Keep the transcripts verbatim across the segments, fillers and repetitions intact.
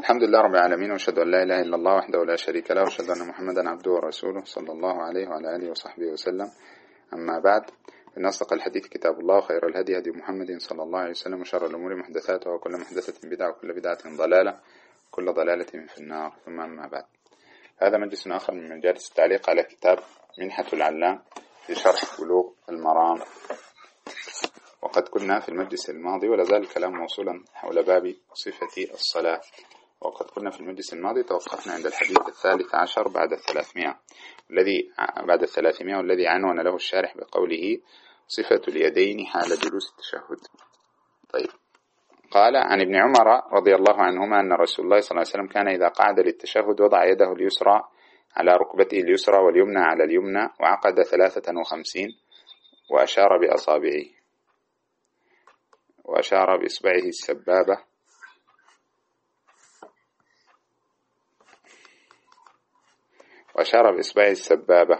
الحمد لله رب العالمين، وأشهد أن لا إله إلا الله وحده لا شريك له، وأشهد أن محمدا عبده ورسوله صلى الله عليه وعلى آله وصحبه وسلم. أما بعد، إن أصدق الحديث كتاب الله، وخير الهدي هدي محمد صلى الله عليه وسلم، وشر الأمور محدثاتها، وكل محدثة بدعة، وكل بدعة ضلالة، وكل ضلالة في النار. ثم أما بعد، هذا مجلس آخر من مجالس التعليق على كتاب منحة العلام في شرح بلوغ المرام. وقد كنا في المجلس الماضي، ولا زال الكلام موصولا حول باب صفة الصلاة، وقد كنا في المجلس الماضي توقفنا عند الحديث الثالث عشر بعد الثلاثمائة الذي بعد الثلاثمائة والذي عنون له الشارح بقوله صفة اليدين حال جلوس التشهد. طيب، قال عن ابن عمر رضي الله عنهما أن رسول الله صلى الله عليه وسلم كان إذا قعد للتشهد وضع يده اليسرى على ركبته اليسرى واليمنى على اليمنى، وعقد ثلاثة وخمسين، وأشار بأصابعه وأشار بإصبعه السبابة وأشار بإصبعه السبابة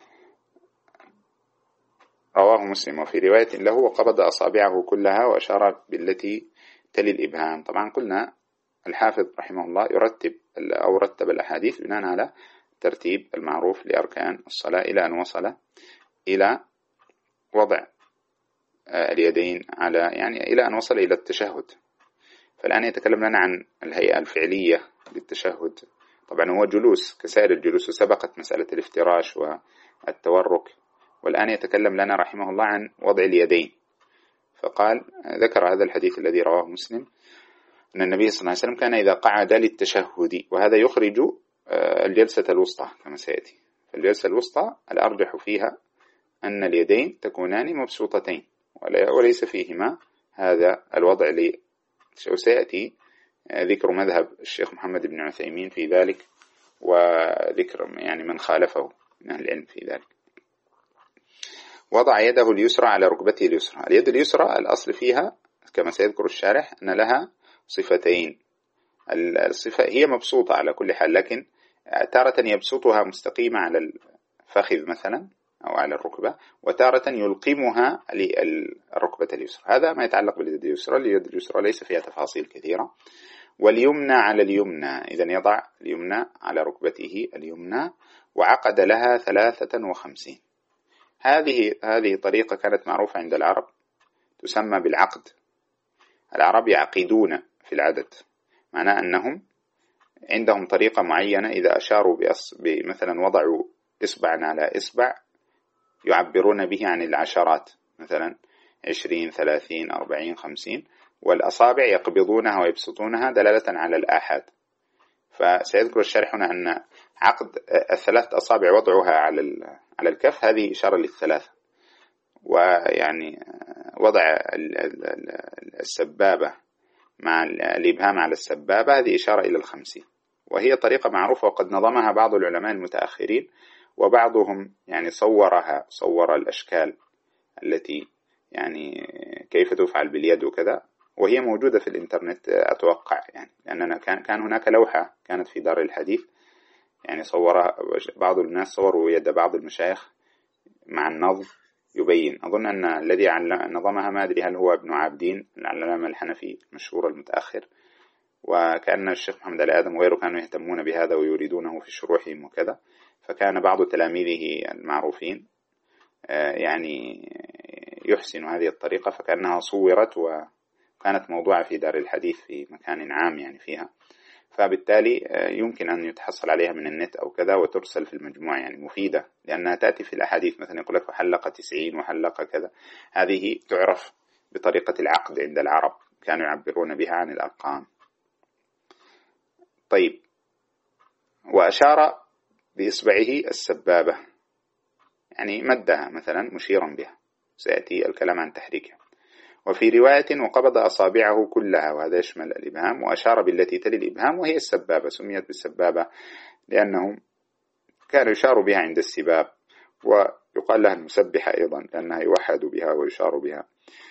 رواه مسلم. وفي رواية له وقبض أصابعه كلها وأشار بالتي تلي الإبهام. طبعا قلنا الحافظ رحمه الله يرتب أو رتب الأحاديث بناء على ترتيب المعروف لأركان الصلاة إلى أن وصل إلى وضع اليدين على يعني إلى أن وصل إلى التشهد. فالآن يتكلم لنا عن الهيئة الفعلية للتشهد. طبعا هو جلوس كسائر الجلوس، وسبقت مسألة الافتراش والتورك، والآن يتكلم لنا رحمه الله عن وضع اليدين. فقال ذكر هذا الحديث الذي رواه مسلم أن النبي صلى الله عليه وسلم كان إذا قعد للتشهد، وهذا يخرج الجلسة الوسطى كما سيأتي. الجلسة الوسطى الأرجح فيها أن اليدين تكونان مبسوطتين وليس فيهما هذا الوضع لي، وسيأتي ذكر مذهب الشيخ محمد بن عثيمين في ذلك، وذكر يعني من خالفه من أهل العلم في ذلك. وضع يده اليسرى على ركبته اليسرى. اليد اليسرى الأصل فيها كما سيذكر الشارح أن لها صفتين. الصفة هي مبسوطة على كل حال، لكن تارة يبسطها مستقيمة على الفخذ مثلا أو على الركبة، وتارة يلقمها للركبة اليسرى. هذا ما يتعلق باليد اليسرى. اليد اليسرى ليس فيها تفاصيل كثيرة. واليمنى على اليمنى، إذن يضع اليمنى على ركبته اليمنى، وعقد لها ثلاثة وخمسين. هذه هذه طريقة كانت معروفة عند العرب، تسمى بالعقد. العرب يعقدون في العدد، معناه أنهم عندهم طريقة معينة، إذا أشاروا بمثلا وضعوا إصبعا على إصبع يعبرون به عن العشرات، مثلا عشرين ثلاثين أربعين خمسين، والأصابع يقبضونها ويبسطونها دلالة على الآحاد. فسيذكر الشارح هنا أن عقد الثلاث أصابع وضعها على على الكف هذه إشارة للثلاثة، ويعني وضع السبابة مع الإبهام على السبابة هذه إشارة إلى الخمسين. وهي طريقة معروفة، وقد نظمها بعض العلماء المتأخرين، وبعضهم يعني صورها صور الأشكال التي يعني كيف تفعل باليد وكذا، وهي موجودة في الإنترنت أتوقع، يعني لأننا كان كان هناك لوحة كانت في دار الحديث يعني صورها بعض الناس، صوروا يد بعض المشايخ مع النظم يبين. أظن أن الذي نظمها ما أدري هل هو ابن عابدين العلامة الحنفي المشهور المتأخر، وكأن الشيخ محمد علي آدم وغيره كانوا يهتمون بهذا ويريدونه في شروحهم وكذا. فكان بعض تلاميذه المعروفين يعني يحسن هذه الطريقة، فكأنها صورت وكانت موضوعة في دار الحديث في مكان عام يعني فيها، فبالتالي يمكن أن يتحصل عليها من النت أو كذا وترسل في المجموعة، يعني مفيدة لأنها تأتي في الأحاديث، مثلا يقول لك وحلقة تسعين وحلقة كذا. هذه تعرف بطريقة العقد عند العرب، كانوا يعبرون بها عن الأرقام. طيب، وأشار بإصبعه السبابة يعني مدها مثلا مشيرا بها، سيأتي الكلام عن تحريكها. وفي رواية وقبض أصابعه كلها، وهذا يشمل الإبهام، وأشار بالتي تلي الإبهام وهي السبابة. سميت بالسبابة لأنهم كانوا يشار بها عند السباب، ويقال لها المسبحة أيضا لأنها يوحد بها ويشار بها.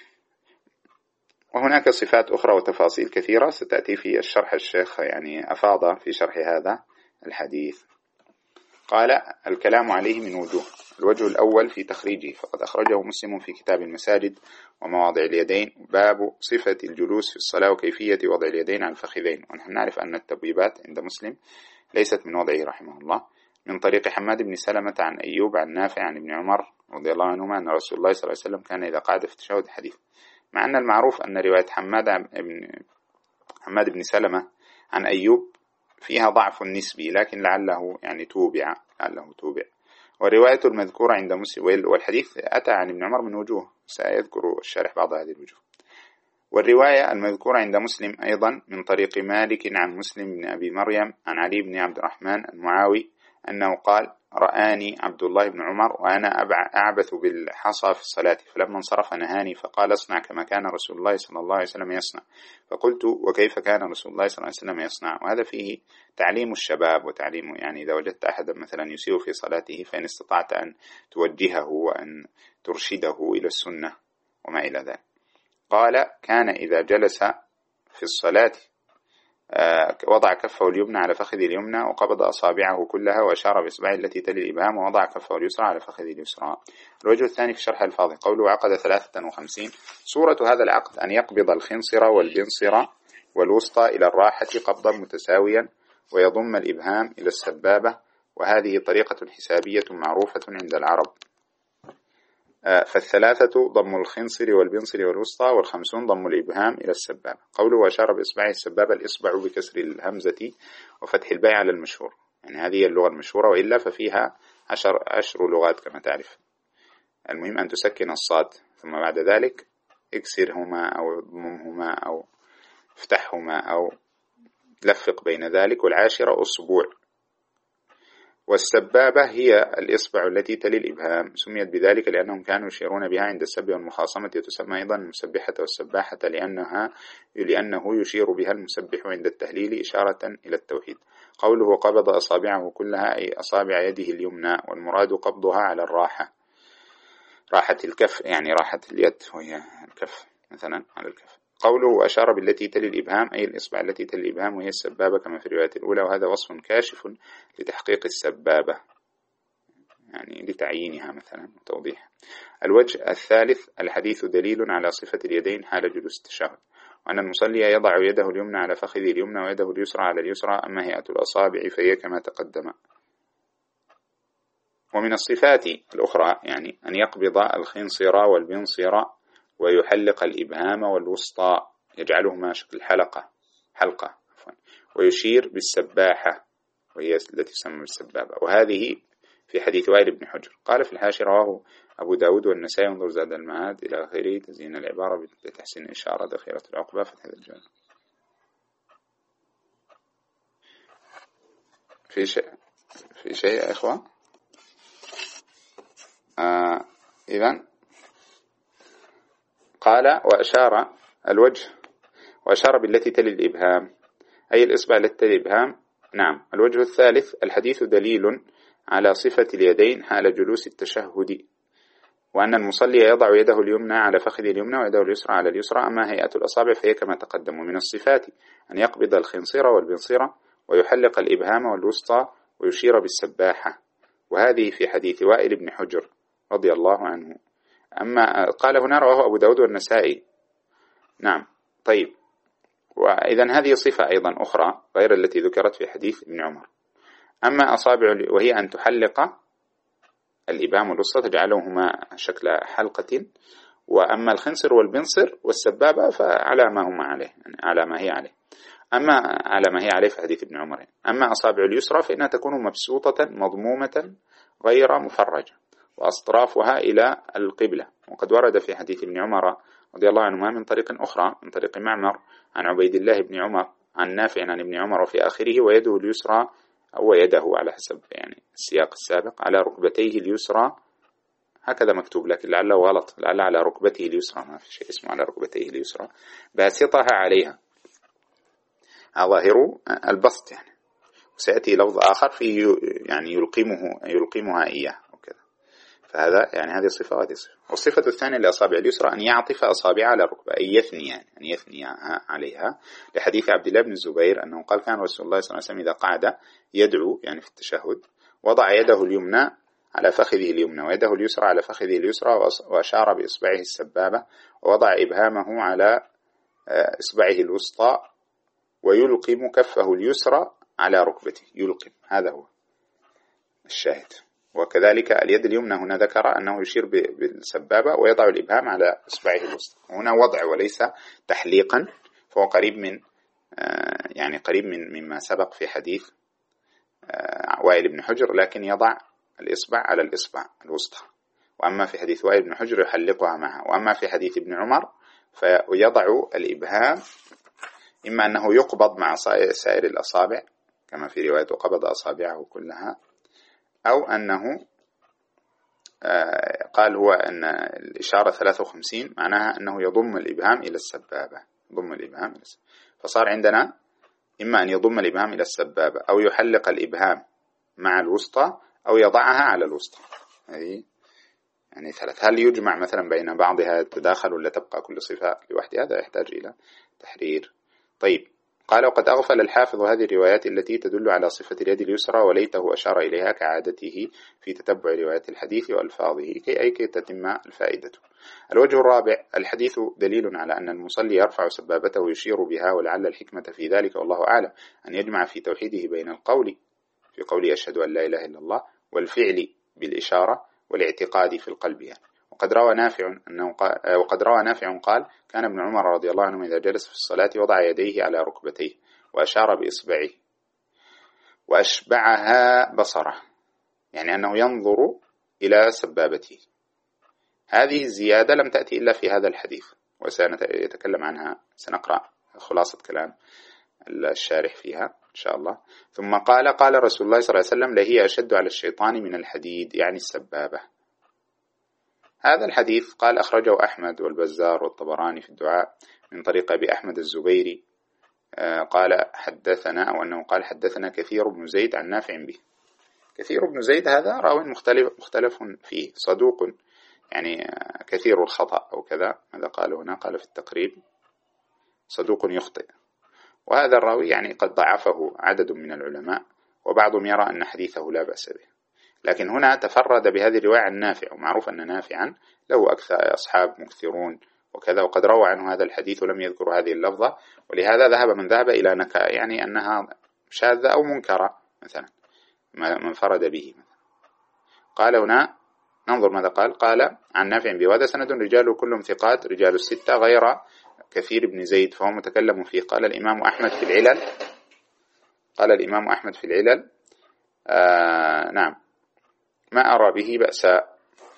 وهناك صفات أخرى وتفاصيل كثيرة ستأتي في الشرح. الشيخ يعني أفاض في شرح هذا الحديث. قال الكلام عليه من وجوه. الوجه الأول في تخريجه، فقد أخرجه مسلم في كتاب المساجد ومواضع اليدين، باب صفة الجلوس في الصلاة وكيفية وضع اليدين على الفخذين. ونحن نعرف أن التبويبات عند مسلم ليست من وضعه رحمه الله، من طريق حماد بن سلمة عن أيوب عن نافع عن ابن عمر رضي الله عنهما أن رسول الله صلى الله عليه وسلم كان إذا قعد في التشهد حديث. مع أن المعروف أن رواية حماد بن حماد بن سلمة عن أيوب فيها ضعف نسبي، لكن لعله يعني توبع لعله توبع والرواية المذكورة عند مسلم، والحديث أتى عن ابن عمر من وجوه سيذكر الشارح بعض هذه الوجوه. والرواية المذكورة عند مسلم أيضا من طريق مالك عن مسلم بن أبي مريم عن علي بن عبد الرحمن المعاوي أنه قال: رآني عبد الله بن عمر وأنا أعبث بالحصى في الصلاة، فلما انصرف نهاني فقال: اصنع كما كان رسول الله صلى الله عليه وسلم يصنع. فقلت: وكيف كان رسول الله صلى الله عليه وسلم يصنع؟ وهذا فيه تعليم الشباب وتعليم، يعني إذا وجدت أحدا مثلا يسيء في صلاته فإن استطعت أن توجهه وأن ترشده إلى السنة وما إلى ذلك. قال: كان إذا جلس في الصلاة وضع كفه اليمنى على فخذ اليمنى وقبض أصابعه كلها وأشار بإصبعه التي تلي الإبهام ووضع كفه اليسرى على فخذ اليسرى. الوجه الثاني في شرح الفاضي قوله: عقد ثلاثة وخمسين. صورة هذا العقد أن يقبض الخنصر والبنصر والوسطى إلى الراحة قبضا متساويا ويضم الإبهام إلى السبابة، وهذه طريقة حسابية معروفة عند العرب. فالثلاثة ضم الخنصر والبنصر والوسطى، والخمسون ضم الإبهام إلى السبابة. قوله: وأشار بإصبعه السبابة، الإصبع بكسر الهمزة وفتح الباء على المشهور، يعني هذه اللغة المشهورة، وإلا ففيها عشر, عشر لغات كما تعرف. المهم أن تسكن الصاد، ثم بعد ذلك اكسرهما أو ضمهما أو افتحهما أو لفق بين ذلك. والعاشرة أسبوع. والسبابة هي الإصبع التي تلي الإبهام، سميت بذلك لأنهم كانوا يشيرون بها عند السب والمخاصمة، تسمى أيضا المسبحة والسباحة لأنها لأنه يشير بها المسبح عند التهليل إشارة إلى التوحيد. قوله: قبض أصابعه كلها، أي أصابع يده اليمنى، والمراد قبضها على الراحة، راحة الكف، يعني راحة اليد وهي الكف مثلا على الكف. قوله: وأشار بالتي تلي الإبهام، أي الإصبع التي تلي الإبهام وهي السبابة كما في الرواية الأولى، وهذا وصف كاشف لتحقيق السبابة، يعني لتعيينها مثلا وتوضيحها. الوجه الثالث: الحديث دليل على صفة اليدين حال جلوس التشهد، وأن المصلي يضع يده اليمنى على فخذ اليمنى ويده اليسرى على اليسرى، أما هيئة الأصابع فهي كما تقدم. ومن الصفات الأخرى يعني أن يقبض الخنصر والبنصر ويحلق الإبهام والوسطى، يجعلهما شكل حلقة حلقة ويشير بالسباحة وهي التي تسمى بالسبابة، وهذه في حديث وائل بن حجر. قال في الحاشية: رواه أبو داود والنسائي، انظر زاد المعاد إلى آخره، تزيين العبارة بتحسين الإشارة، دخيلة العقبة، فتح الجانب. في شيء في شيء يا إخوة؟ آه إذن قال: وأشار الوجه وأشار بالتي تلي الإبهام، أي الإصبع التي تلي الإبهام. نعم. الوجه الثالث: الحديث دليل على صفة اليدين حال جلوس التشهد، وأن المصلي يضع يده اليمنى على فخذ اليمنى ويده اليسرى على اليسرى، أما هيئة الأصابع فهي كما تقدم. ومن الصفات أن يقبض الخنصر والبنصر ويحلق الإبهام والوسطى ويشير بالسباحة، وهذه في حديث وائل بن حجر رضي الله عنه. أما قال هنا: رواه أبو داود والنسائي. نعم. طيب، وإذن هذه صفة أيضا أخرى غير التي ذكرت في حديث ابن عمر. أما أصابع، وهي أن تحلق الإبهام والوسطى تجعلهما شكل حلقة، وأما الخنصر والبنصر والسبابة فعلى ما هم عليه، يعني على ما هي عليه، أما على ما هي عليه في حديث ابن عمر. أما أصابع اليسرى فإنها تكون مبسوطة مضمومة غير مفرجة، وأصطرافها إلى القبلة، وقد ورد في حديث ابن عمر رضي الله عنهما من طريق أخرى من طريق معمر عن عبيد الله بن عمر عن نافع عن ابن عمر وفي آخره: ويده اليسرى، أو يده على حسب يعني السياق السابق، على ركبتيه اليسرى، هكذا مكتوب لكن لعله غلط، لعل على ركبته اليسرى، ما في شيء اسمه على ركبتيه اليسرى، باسطها عليها، ظاهر البسط يعني. وسيأتي لفظ آخر فيه يعني يلقمه يلقمها إياه وكذا، فهذا يعني هذه صفة وهذه صفة. والصفة الثانية لأصابع اليسرى أن يعطف أصابع على الركبة، أي يثني يعني أن يثني عليها، لحديث عبد الله بن الزبير أنه قال: كان رسول الله صلى الله عليه وسلم إذا قعد يدعو يعني في التشهد وضع يده اليمنى على فخذه اليمنى ويده اليسرى على فخذه اليسرى وأشار بإصبعه السبابة ووضع إبهامه على إصبعه الوسطى ويلقم كفه اليسرى على ركبته. يلقم، هذا هو الشاهد. وكذلك اليد اليمنى هنا ذكر أنه يشير بالسبابة ويضع الإبهام على إصبعه الوسطى. هنا وضع وليس تحليقا، فهو قريب من يعني قريب من مما سبق في حديث وائل بن حجر، لكن يضع الإصبع على الإصبع الوسطى. وأما في حديث وائل بن حجر يحلقها معها. وأما في حديث ابن عمر فيضع الإبهام إما أنه يقبض مع سائر الأصابع كما في رواية قبض أصابعه كلها، أو أنه قال هو أن الإشارة ثلاثة وخمسين معناها أنه يضم الإبهام إلى السبابة. يضم الإبهام إلى السبابة. فصار عندنا إما أن يضم الإبهام إلى السبابة أو يحلق الإبهام مع الوسطى أو يضعها على الوسطى. هذه يعني ثلاث. هل يجمع مثلا بين بعضها تداخل ولا تبقى كل صفة لوحدها؟ هذا يحتاج إلى تحرير. طيب، قال وقد أغفل الحافظ هذه الروايات التي تدل على صفة اليد اليسرى وليته أشار إليها كعادته في تتبع روايات الحديث وألفاظه كي أي كي تتم الفائدة. الوجه الرابع: الحديث دليل على أن المصلي يرفع سبابته يشير بها، ولعل الحكمة في ذلك والله أعلم أن يجمع في توحيده بين القول في قول أشهد أن لا إله إلا الله والفعل بالإشارة والاعتقاد في القلب يعني. وقد روى نافع أنه قال وقد روى نافع قال: كان ابن عمر رضي الله عنه إذا جلس في الصلاة وضع يديه على ركبتيه وأشار بإصبعه وأشبعها بصره، يعني أنه ينظر إلى سبابته. هذه الزيادة لم تأتي إلا في هذا الحديث، وسنتكلم عنها، سنقرأ خلاصة كلام الشارح فيها إن شاء الله. ثم قال: قال رسول الله صلى الله عليه وسلم: لهي أشد على الشيطان من الحديد، يعني السبابة. هذا الحديث قال أخرجه أحمد والبزار والطبراني في الدعاء من طريق أبي أحمد الزبيري قال حدثنا، أو أنه قال حدثنا كثير بن زيد عن نافع به. كثير بن زيد هذا راوي مختلف, مختلف فيه، صدوق يعني كثير الخطأ أو كذا، ماذا قال هنا؟ قال في التقريب صدوق يخطئ. وهذا الراوي يعني قد ضعفه عدد من العلماء، وبعضهم يرى أن حديثه لا بأس به. لكن هنا تفرد بهذه الرواية عن نافع، ومعروف أن نافعا له أكثر أصحاب مكثرون وكذا، وقد روى عنه هذا الحديث ولم يذكر هذه اللفظة، ولهذا ذهب من ذهب إلى نكا يعني أنها شاذة أو منكرة مثلا من فرد به. قال هنا ننظر ماذا قال. قال عن نافع بهذا سند رجال كلهم ثقات، رجال الستة غير كثير بن زيد فهو متكلم فيه. قال الإمام أحمد في العلل قال الإمام أحمد في العلل آه نعم ما أرى به بأسا.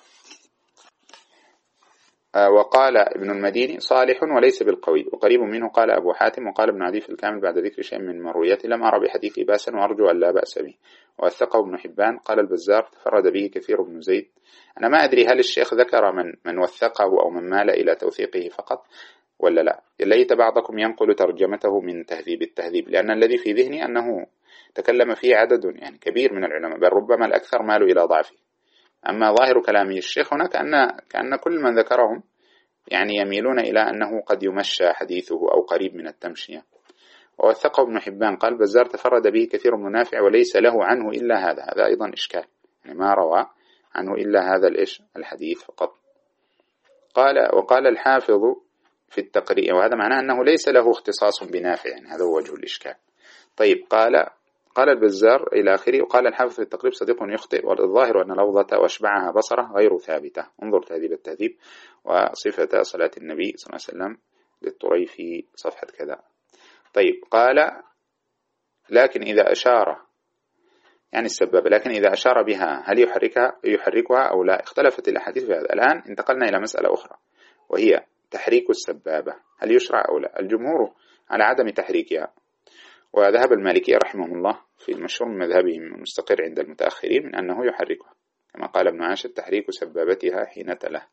آه وقال ابن المديني صالح وليس بالقوي وقريب منه. قال أبو حاتم وقال ابن عدي في الكامل بعد ذكر شيء من مروياته: لم أرى بحديث باسا وأرجو أن لا بأس به. ووثقه ابن حبان. قال البزار تفرد به كثير بن زيد. أنا ما أدري هل الشيخ ذكر من من وثقه أو من مال إلى توثيقه فقط ولا لا. ليت بعضكم ينقل ترجمته من تهذيب التهذيب، لأن الذي في ذهني أنه تكلم فيه عدد يعني كبير من العلماء، بل ربما الأكثر مالوا إلى ضعفه. أما ظاهر كلامه الشيخ هنا كأن, كأن كل من ذكرهم يعني يميلون إلى أنه قد يمشى حديثه أو قريب من التمشية. ووثقه ابن حبان. قال بزار تفرد به كثير من نافع وليس له عنه إلا هذا. هذا أيضا إشكال، يعني ما روى عنه إلا هذا الإيش الحديث فقط. قال وقال الحافظ في التقريب، وهذا معناه أنه ليس له اختصاص بنافع، يعني هذا هو وجه الإشكال. طيب قال قال البزار إلى آخره. وقال الحافظ في التقريب صديق يخطئ، والظاهر أن لفظة واشبعها بصره غير ثابتة. انظر تهذيب التهذيب وصفة صلاة النبي صلى الله عليه وسلم للطريفي صفحة كذا. طيب قال لكن إذا أشار يعني السبابة، لكن إذا أشار بها هل يحركها يحركها أو لا؟ اختلفت الأحاديث في هذا. الآن انتقلنا إلى مسألة أخرى وهي تحريك السبابة، هل يشرع أو لا؟ الجمهور على عدم تحريكها، وذهب المالكية رحمه الله في المشهور من مذهبهم المستقر عند المتأخرين من أنه يحركها، كما قال ابن عاشر: تحريك سبابتها حين تله.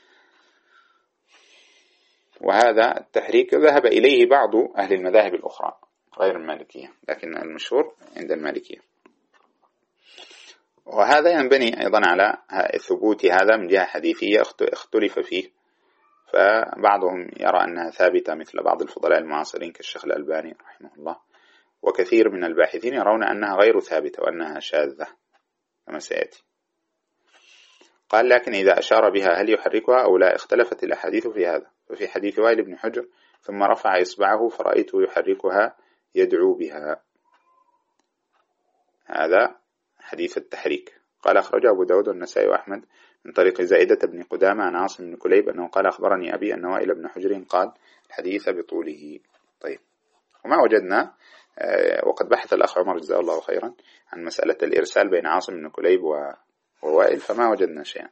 وهذا التحريك ذهب إليه بعض أهل المذاهب الأخرى غير المالكية، لكن المشهور عند المالكية. وهذا ينبني أيضا على ثبوت هذا من جهة حديثية اختلف فيه، فبعضهم يرى أنها ثابتة مثل بعض الفضلاء المعاصرين كالشيخ الألباني رحمه الله، وكثير من الباحثين يرون أنها غير ثابتة وأنها شاذة كما سيأتي. قال لكن إذا أشار بها هل يحركها أو لا؟ اختلفت الأحاديث في هذا. ففي حديث وائل بن حجر ثم رفع إصبعه فرأيته يحركها يدعو بها، هذا حديث التحريك. قال أخرجه أبو داود والنسائي وأحمد من طريق زائدة بن قدامة عن عاصم بن كليب أنه قال أخبرني أبي أن وائل بن حجر قال الحديث بطوله. طيب، وما وجدنا وقد بحث الأخ عمر جزاه الله خيرا عن مسألة الإرسال بين عاصم بن كليب ووائل فما وجدنا شيئا.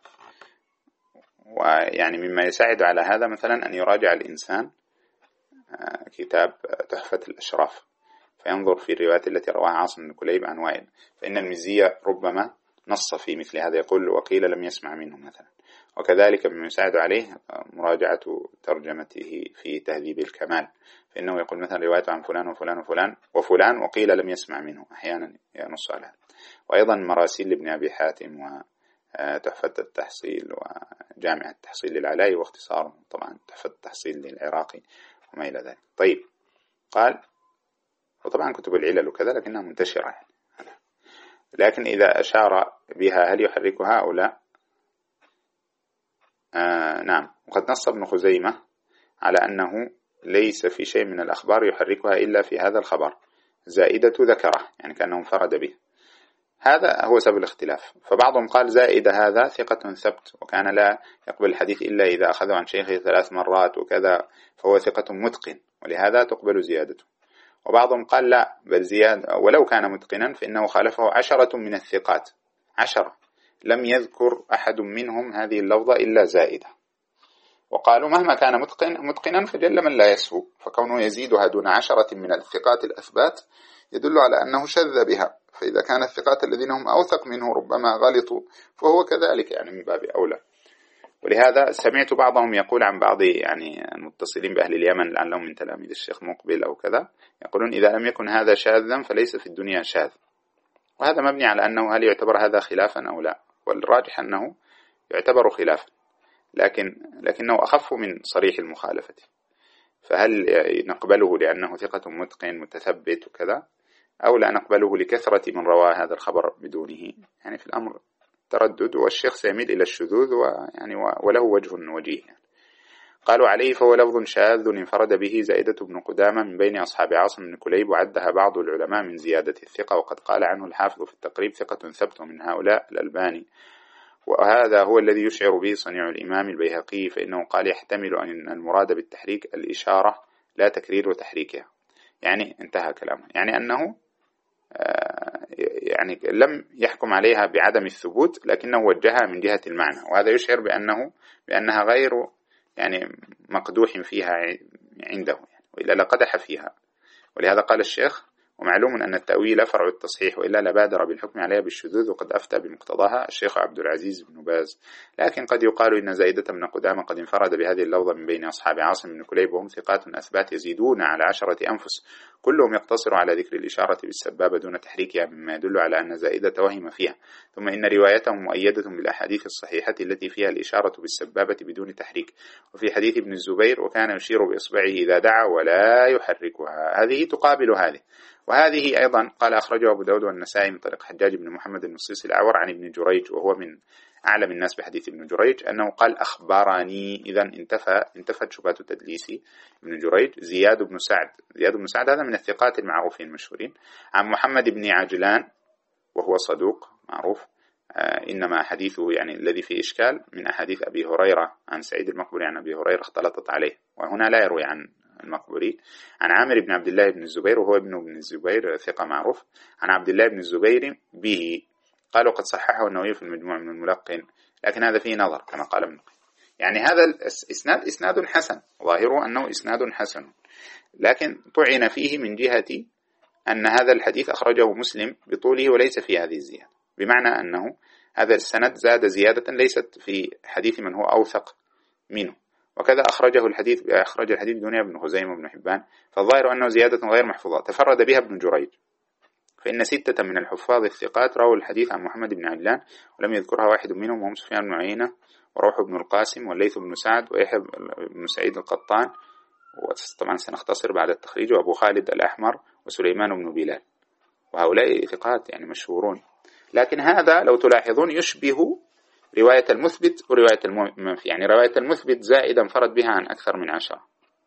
ويعني مما يساعد على هذا مثلا أن يراجع الإنسان كتاب تحفة الأشراف فينظر في الروايات التي رواها عاصم بن كليب عن وائل، فإن المزية ربما نص في مثل هذا، يقول وقيل لم يسمع منه مثلا. وكذلك مما يساعد عليه مراجعة ترجمته في تهذيب الكمال، فإنه يقول مثلا روايته عن فلان وفلان وفلان وفلان وقيل لم يسمع منه، أحيانا ينص على هذا. وأيضا مراسيل لابن أبي حاتم وتحفة التحصيل وجامع التحصيل للعلائي واختصاره طبعا تحفة التحصيل للعراقي وما إلى ذلك. طيب، قال وطبعا كتب العلل وكذا لكنها منتشرة يعني. لكن إذا أشار بها هل يحركها أو لا؟ آه نعم. وقد نص ابن خزيمة على أنه ليس في شيء من الأخبار يحركها إلا في هذا الخبر زائدة ذكره، يعني كأنه انفرد به. هذا هو سبب الاختلاف. فبعضهم قال زائد هذا ثقة ثبت وكان لا يقبل الحديث إلا إذا أخذه عن شيخه ثلاث مرات وكذا فهو ثقة متقن ولهذا تقبل زيادته. وبعضهم قال لا، بل زيادة ولو كان متقنا فإنه خالفه عشرة من الثقات، عشرة لم يذكر أحد منهم هذه اللفظة إلا زائدة. وقالوا مهما كان متقن متقنا فجل من لا يسهو، فكونه يزيدها دون عشرة من الثقات الأثبات يدل على أنه شذ بها، فإذا كان الثقات الذين هم أوثق منه ربما غلطوا فهو كذلك يعني من باب أولى. ولهذا سمعت بعضهم يقول عن بعض يعني المتصلين بأهل اليمن لعلهم من تلاميذ الشيخ مقبل أو كذا، يقولون إذا لم يكن هذا شاذا فليس في الدنيا شاذ. وهذا مبني على أنه هل يعتبر هذا خلافا أو لا، والراجح أنه يعتبر خلافا، لكن لكنه أخف من صريح المخالفة. فهل نقبله لأنه ثقة متقن متثبت وكذا، أو لا نقبله لكثرة من رواه هذا الخبر بدونه؟ يعني في الأمر تردد، والشيخ سيميل إلى الشذوذ ويعني وله وجه وجيه يعني. قالوا عليه فهو لفظ شاذ انفرد به زائدة بن قدامة من بين أصحاب عاصم بن كليب، وعدها بعض العلماء من زيادة الثقة، وقد قال عنه الحافظ في التقريب ثقة ثبت من هؤلاء الألباني، وهذا هو الذي يشعر به صنيع الإمام البيهقي، فإنه قال يحتمل أن المراد بالتحريك الإشارة لا تكرير وتحريكها. يعني انتهى كلامه، يعني أنه يعني لم يحكم عليها بعدم الثبوت لكنه وجهها من جهة المعنى، وهذا يشعر بأنه بأنها غير يعني مقدوح فيها عنده يعني، وإلا لقدح فيها. ولهذا قال الشيخ ومعلوم أن التأويل فرع التصحيح وإلا لبادر بالحكم عليها بالشذوذ، وقد أفتى بمقتضاها الشيخ عبد العزيز بن باز. لكن قد يقال إن زائدة بن قدامة قد انفرد بهذه اللفظة من بين أصحاب عاصم بن كليب، وهم ثقات أثبات يزيدون على عشرة أنفس، كلهم يقتصر على ذكر الإشارة بالسبابة دون تحريكها، مما يدل على أن زائدة وهم فيها. ثم إن روايتهم مؤيدة بالأحاديث الصحيحة التي فيها الإشارة بالسبابة بدون تحريك، وفي حديث ابن الزبير وكان يشير بإصبعه إذا دعا ولا يحركها، هذه تقابل هذه. وهذه أيضا قال أخرجه أبو داود والنسائي من طريق حجاج بن محمد المصيصي الأعور عن ابن جريج، وهو من أعلم الناس بحديث ابن جريج، أنه قال أخبرني. إذا انتفى انتفت شبهة تدليس ابن جريج. زياد بن سعد زياد بن سعد هذا من الثقات المعروفين المشهورين، عن محمد بن عجلان وهو صدوق معروف، آه إنما حديثه يعني الذي فيه إشكال من أحاديث أبي هريرة عن سعيد المقبري عن أبي هريرة اختلطت عليه، وهنا لا يروي عن المقبري. عن عامر بن عبد الله بن الزبير وهو ابن ابن الزبير ثقة معروف، عن عبد الله بن الزبير به. قالوا قد صححه النووي في المجموع من الملقن، لكن هذا فيه نظر كما قال ابن القيم. يعني هذا الإسناد إسناد حسن، ظاهره أنه إسناد حسن، لكن طعن فيه من جهة أن هذا الحديث أخرجه مسلم بطوله وليس في هذه الزيادة، بمعنى أنه هذا السند زاد زيادة ليست في حديث من هو أوثق منه. وكذا أخرجه الحديث أخرج الحديث دنيا ابن خزيمة وابن حبان، فالظاهر أنه زيادة غير محفوظة تفرد بها ابن جريج، فإن ستة من الحفاظ الثقات رووا الحديث عن محمد بن عجلان ولم يذكرها واحد منهم، وهم سفيان بن عيينة وروح بن القاسم والليث بن سعد ويحيى بن سعيد القطان، وطبعا سنختصر بعد التخريج، وأبو خالد الأحمر وسليمان بن بلال، وهؤلاء ثقات يعني مشهورون. لكن هذا لو تلاحظون يشبه رواية المثبت ورواية المنفي، يعني رواية المثبت زائد انفرد بها عن أكثر من عشرة،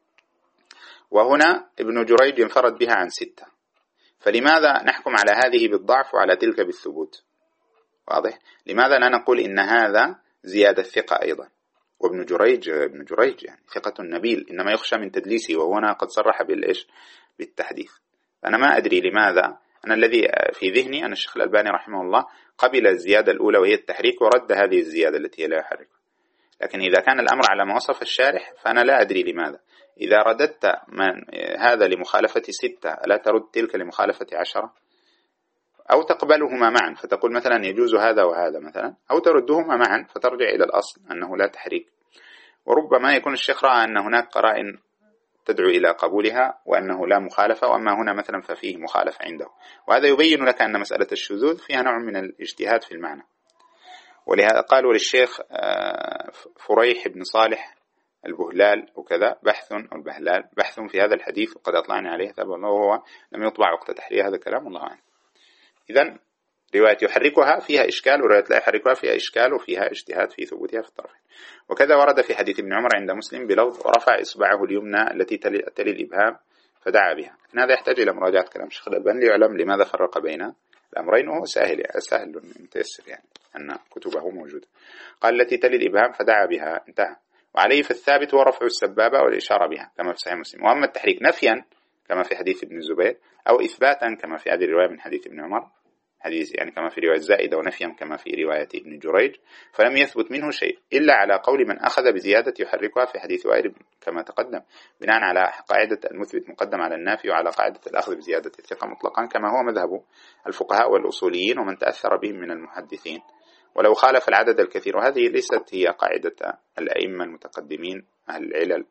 وهنا ابن جريج انفرد بها عن ستة، فلماذا نحكم على هذه بالضعف وعلى تلك بالثبوت؟ واضح؟ لماذا لا نقول إن هذا زيادة ثقة أيضا؟ وابن جريج ابن جريج يعني ثقة نبيل، إنما يخشى من تدليسه، وهنا قد صرح بالإيش؟ بالتحديث. أنا ما أدري لماذا، أنا الذي في ذهني أن الشيخ الألباني رحمه الله قبل الزيادة الأولى وهي التحريك ورد هذه الزيادة التي لا يحرك، لكن إذا كان الأمر على ما وصف الشارح فأنا لا أدري لماذا. إذا رددت من هذا لمخالفة ستة ألا ترد تلك لمخالفة عشرة؟ أو تقبلهما معا فتقول مثلا يجوز هذا وهذا مثلا، أو تردهما معا فترجع إلى الأصل أنه لا تحريك. وربما يكون الشيخ رأى أن هناك قرائن تدعو إلى قبولها وأنه لا مخالفة، وأما هنا مثلا ففيه مخالفة عنده، وهذا يبين لك أن مسألة الشذوذ فيها نوع من الاجتهاد في المعنى. ولهذا قالوا للشيخ فريح بن صالح البهلال وكذا بحث أو البهلال بحث في هذا الحديث وقد أطلعني عليه ثبت الله، وهو لم يطبع وقت تحرير هذا الكلام والله أعلم. إذن رواية يحركها فيها إشكال، ورواية لا يحركها فيها إشكال وفيها اجتهاد في ثبوتها في الطرفين. وكذا ورد في حديث ابن عمر عند مسلم بلفظ ورفع إصبعه اليمنى التي تلي الإبهام فدعا بها. لكن هذا يحتاج إلى مراجعة كلام الشيخ الألباني ليعلم لماذا فرق بين الأمرين، وهو سهل يعني سهل متيسر يعني أن كتبه موجودة. قال التي تلي الإبهام فدعا بها، انتهى. وعليه فالثابت هو رفع السبابة والإشارة بها كما في صحيح مسلم. وأما التحريك نفيا كما في حديث ابن الزبير، أو إثباتا كما في هذه الرواية من حديث ابن عمر حديث يعني كما في رواية زائدة، ونفيا كما في رواية ابن جريج، فلم يثبت منه شيء إلا على قول من أخذ بزيادة يحركها في حديث وائل كما تقدم، بناء على قاعدة المثبت مقدم على النافي، وعلى قاعدة الأخذ بزيادة الثقة مطلقا كما هو مذهب الفقهاء والأصوليين ومن تأثر بهم من المحدثين، ولو خالف العدد الكثير. وهذه ليست هي قاعدة الأئمة المتقدمين أهل العلل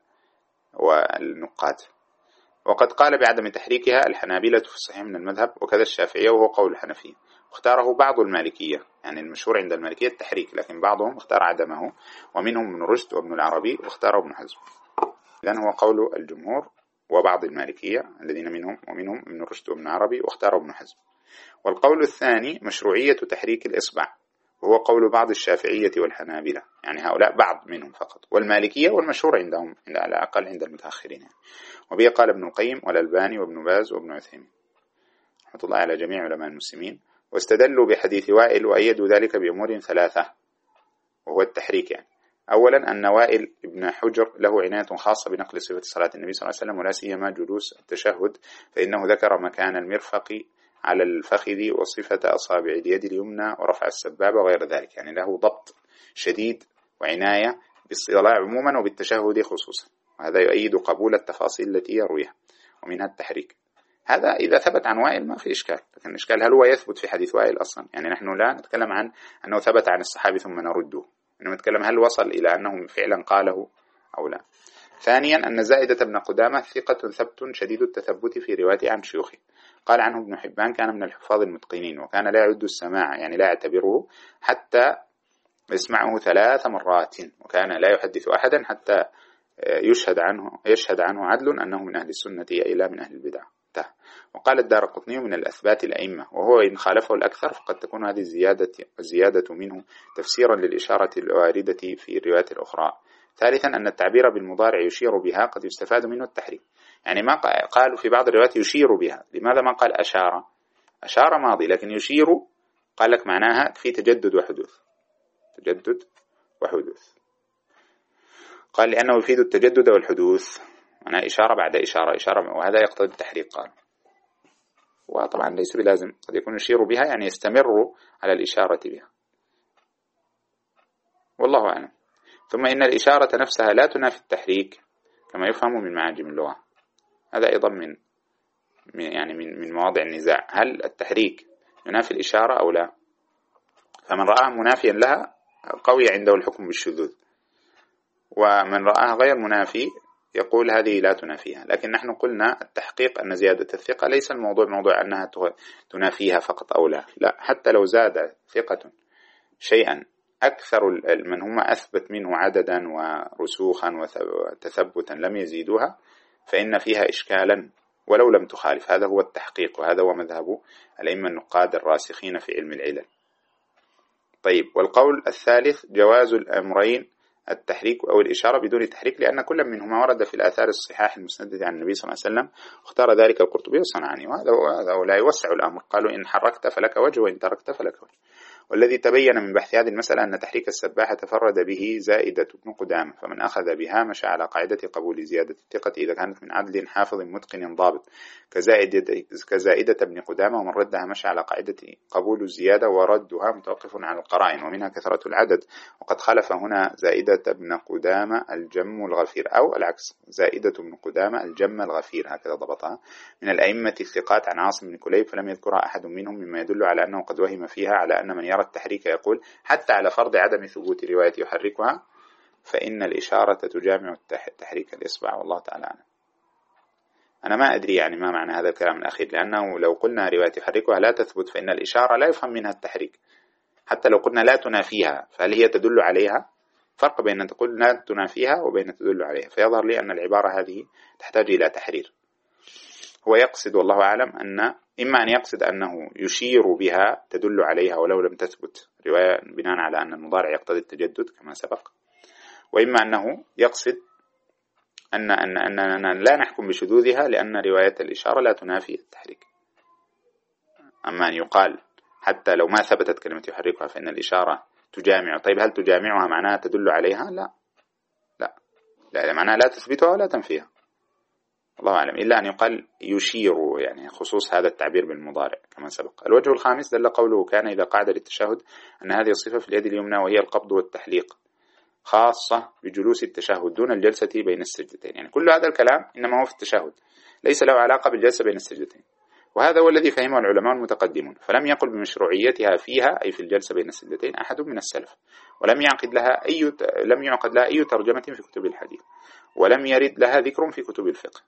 والنقاد. وقد قال بعدم تحريكها الحنابلة في الصحيح من المذهب، وكذا الشافعية وهو قول الحنفية، واختاره بعض المالكية، يعني المشهور عند المالكية التحريك، لكن بعضهم اختار عدمه، ومنهم ابن رشد وابن العربي واختاره ابن حزم. لأن هو قول الجمهور وبعض المالكية الذين منهم ومنهم ابن رشد وابن العربي واختاره ابن حزم. والقول الثاني مشروعية تحريك الإصبع، وهو قول بعض الشافعية والحنابلة، يعني هؤلاء بعض منهم فقط، والمالكية والمشهور عندهم على الأقل عند المتأخرين يعني. وبه قال ابن القيم والألباني وابن باز وابن عثيمين رحمة الله على جميع علماء المسلمين. واستدلوا بحديث وائل وأيدوا ذلك بأمور ثلاثة، وهو التحريك يعني. أولا أن وائل ابن حجر له عناية خاصة بنقل صفة صلاة النبي صلى الله عليه وسلم، ولا سيما جلوس التشهد، فإنه ذكر مكان المرفق على الفخذ وصفة أصابع اليد اليمنى ورفع السبابة وغير ذلك، يعني له ضبط شديد وعناية بالصلاة عموما وبالتشهد خصوصا، وهذا يؤيد قبول التفاصيل التي يرويها ومنها التحريك. هذا إذا ثبت عن وائل ما في إشكال، لكن الإشكال هل هو يثبت في حديث وائل أصلا؟ يعني نحن لا نتكلم عن أنه ثبت عن الصحابي ثم نرده، إنما نتكلم هل وصل إلى أنه فعلا قاله أو لا. ثانيا أن زائدة بن قدامة ثقة ثبت شديد التثبت في روايته عن شيوخه، قال عنه ابن حبان كان من الحفاظ المتقنين، وكان لا يعد السماع يعني لا يعتبره حتى يسمعه ثلاث مرات، وكان لا يحدث أحدا حتى يشهد عنه يشهد عنه عدل أنه من أهل السنة إلى من أهل البدع. وقال الدارقطني من الأثبات الأئمة، وهو إن خالفه الأكثر فقد تكون هذه الزيادة, الزيادة منه تفسيرا للإشارة الواردة في الروايات الأخرى. ثالثا أن التعبير بالمضارع يشير بها قد يستفاد منه التحريم، يعني ما قالوا في بعض الروايات يشير بها، لماذا ما قال أشار؟ أشار ماضي، لكن يشير قال لك معناها في تجدد وحدوث، تجدد وحدوث، قال لأنه يفيد التجدد والحدوث، معناها إشارة بعد إشارة إشارة، وهذا يقتضي التحريك. قال وطبعا ليس بلازم، قد يكون يشير بها يعني يستمر على الإشارة بها، والله أعلم. ثم إن الإشارة نفسها لا تنافي التحريك كما يفهم من معاجم اللغة، هذا أيضا من يعني من من مواضع النزاع، هل التحريك ينافي الإشارة أو لا؟ فمن رآه منافيا لها قوي عنده الحكم بالشذوذ، ومن رآه غير منافي يقول هذه لا تنافيها. لكن نحن قلنا التحقيق أن زيادة الثقة ليس الموضوع موضوع أنها تنافيها فقط أو لا، لا، حتى لو زاد ثقة شيئا أكثر من هم أثبت منه عددا ورسوخا وتثبتا لم يزيدوها فإن فيها إشكالا ولو لم تخالف. هذا هو التحقيق، وهذا هو مذهب الأئمة النقاد الراسخين في علم العلل. طيب، والقول الثالث جواز الأمرين، التحريك أو الإشارة بدون تحريك، لأن كل منهما ورد في الآثار الصحاح المسندة عن النبي صلى الله عليه وسلم، واختار ذلك القرطبي والصنعاني، وهذا ولا يوسع الأمر، قالوا إن حركت فلك وجه وإن تركت فلك وجه. والذي تبين من بحث هذه المسألة أن تحريك السباحة تفرد به زائدة بن قدامة، فمن أخذ بها مشى على قاعدة قبول زيادة الثقة إذا كانت من عدل حافظ متقن ضابط كزائدة, كزائدة ابن قدامة، ومن ردها مشى على قاعدة قبول الزيادة وردها متوقف على القرائن ومنها كثرة العدد، وقد خلف هنا زائدة ابن قدامة الجم الغفير، أو العكس زائدة ابن قدامة الجم الغفير، هكذا ضبطها، من الأئمة الثقات عن عاصم بن كليب، فلم يذكرها أحد منهم، مما يدل على أنه قد وهم فيها، على أن من يرى التحريك يقول حتى على فرض عدم ثبوت رواية يحركها فإن الإشارة تجامع تحريك الإصبع، والله تعالى عنه. أنا ما أدري يعني ما معنى هذا الكلام الأخير، لأنه لو قلنا رواية يحركها لا تثبت فإن الإشارة لا يفهم منها التحريك، حتى لو قلنا لا تنافيها فهل هي تدل عليها؟ فرق بين أن تقول لا تنافيها وبين تدل عليها، فيظهر لي أن العبارة هذه تحتاج إلى تحرير. هو يقصد والله أعلم أن إما أن يقصد أنه يشير بها تدل عليها ولو لم تثبت رواية بناء على أن المضارع يقتضي التجدد كما سبق، وإما أنه يقصد أن أن أننا لا نحكم بشذوذها لأن رواية الإشارة لا تنافي التحريك. أما أن يقال حتى لو ما ثبتت كلمة يحركها فإن الإشارة تجامع، طيب هل تجامعها معناها تدل عليها؟ لا لا لا معناها لا تثبتها ولا تنفيها، الله أعلم، إلا أن يقال يشير، يعني خصوص هذا التعبير بالمضارع كما سبق. الوجه الخامس دل قوله كان إذا قعد للتشهد أن هذه الصفة في اليد اليمنى وهي القبض والتحليق خاصة بجلوس التشهد دون الجلسة بين السجدتين، يعني كل هذا الكلام إنما هو في التشهد ليس له علاقة بالجلسة بين السجدتين، وهذا هو الذي فهمه العلماء المتقدمون، فلم يقل بمشروعيتها فيها أي في الجلسة بين السجدتين أحد من السلف، ولم يعقد لها أي لم يعقد لها أي ترجمة في كتب الحديث، ولم يرد لها ذكر في كتب الفقه،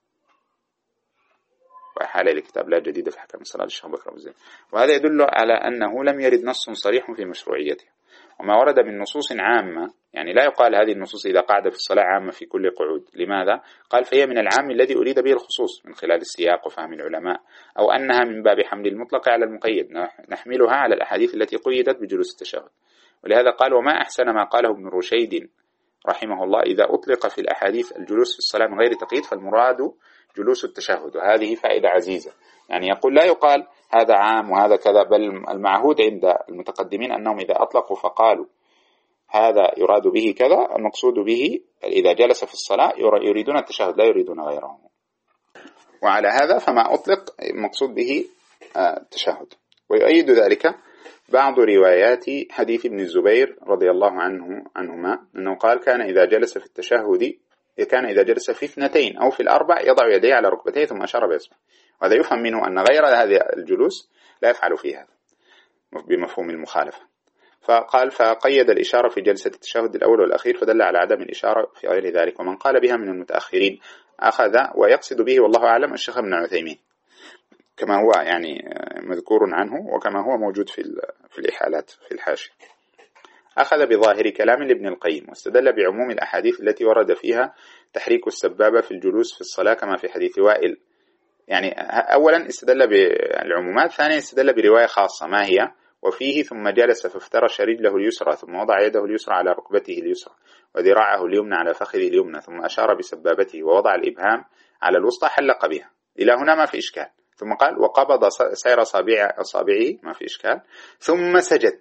وحالة لكتاب لا جديدة في حكم الصلاة للشيخ بكر أبو زيد، وهذا يدل على أنه لم يرد نص صريح في مشروعيتها، وما ورد من نصوص عامة، يعني لا يقال هذه النصوص إذا قعد في الصلاة عامة في كل قعود، لماذا؟ قال فهي من العام الذي أريد به الخصوص من خلال السياق وفهم العلماء، أو أنها من باب حمل المطلق على المقيد، نحملها على الأحاديث التي قيدت بجلوس التشهد، ولهذا قال وما أحسن ما قاله ابن رشيد رحمه الله إذا أطلق في الأحاديث الجلوس في الصلاة من غير تقييد فالمراد جلوس التشهد، وهذه فائدة عزيزة، يعني يقول لا يقال هذا عام وهذا كذا، بل المعهود عند المتقدمين أنهم إذا أطلقوا فقالوا هذا يراد به كذا، المقصود به إذا جلس في الصلاة يريدون التشهد لا يريدون غيره، وعلى هذا فما أطلق مقصود به التشهد. ويؤيد ذلك بعض روايات حديث ابن الزبير رضي الله عنه عنهما أنه قال كان إذا جلس في التشهد كان إذا جلس في اثنتين أو في الأربع يضع يديه على ركبتيه ثم أشار بإصبعه، وهذا يفهم منه أن غير هذا الجلوس لا يفعل فيه هذا بمفهوم المخالفة. فقال فقيد الإشارة في جلسة التشهد الأول والأخير فدل على عدم الإشارة في غير ذلك، ومن قال بها من المتأخرين أخذ ويقصد به والله أعلم الشيخ ابن عثيمين كما هو يعني مذكور عنه وكما هو موجود في في الإحالات في الحاشية. أخذ بظاهر كلام لابن القيم واستدل بعموم الأحاديث التي ورد فيها تحريك السبابة في الجلوس في الصلاة كما في حديث وائل، يعني أولا استدل بالعمومات، ثانيا استدل برواية خاصة ما هي وفيه ثم جلس فافترش رجله اليسرى ثم وضع يده اليسرى على ركبته اليسرى وذراعه اليمنى على فخذه اليمنى ثم أشار بسبابته ووضع الإبهام على الوسطى حلق بها، إلى هنا ما في إشكال. ثم قال وقبض سير أصابعه ما في إشكال ثم سجد.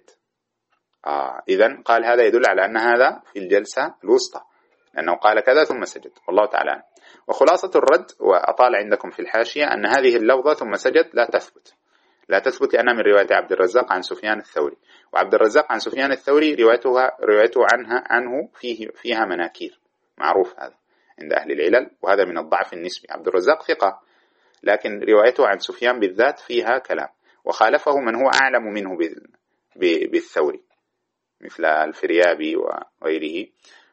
آه إذن قال هذا يدل على أن هذا في الجلسة الوسطى لأنه قال كذا ثم سجد، والله تعالى. وخلاصة الرد وأطال عندكم في الحاشية أن هذه اللفظة ثم سجد لا تثبت لا تثبت لأنها من رواية عبد الرزاق عن سفيان الثوري، وعبد الرزاق عن سفيان الثوري روايتها روايته عنها عنه فيه فيها مناكير، معروف هذا عند أهل العلل، وهذا من الضعف النسبي. عبد الرزاق ثقة لكن روايته عن سفيان بالذات فيها كلام، وخالفه من هو أعلم منه بالثوري مثل الفريابي وغيره،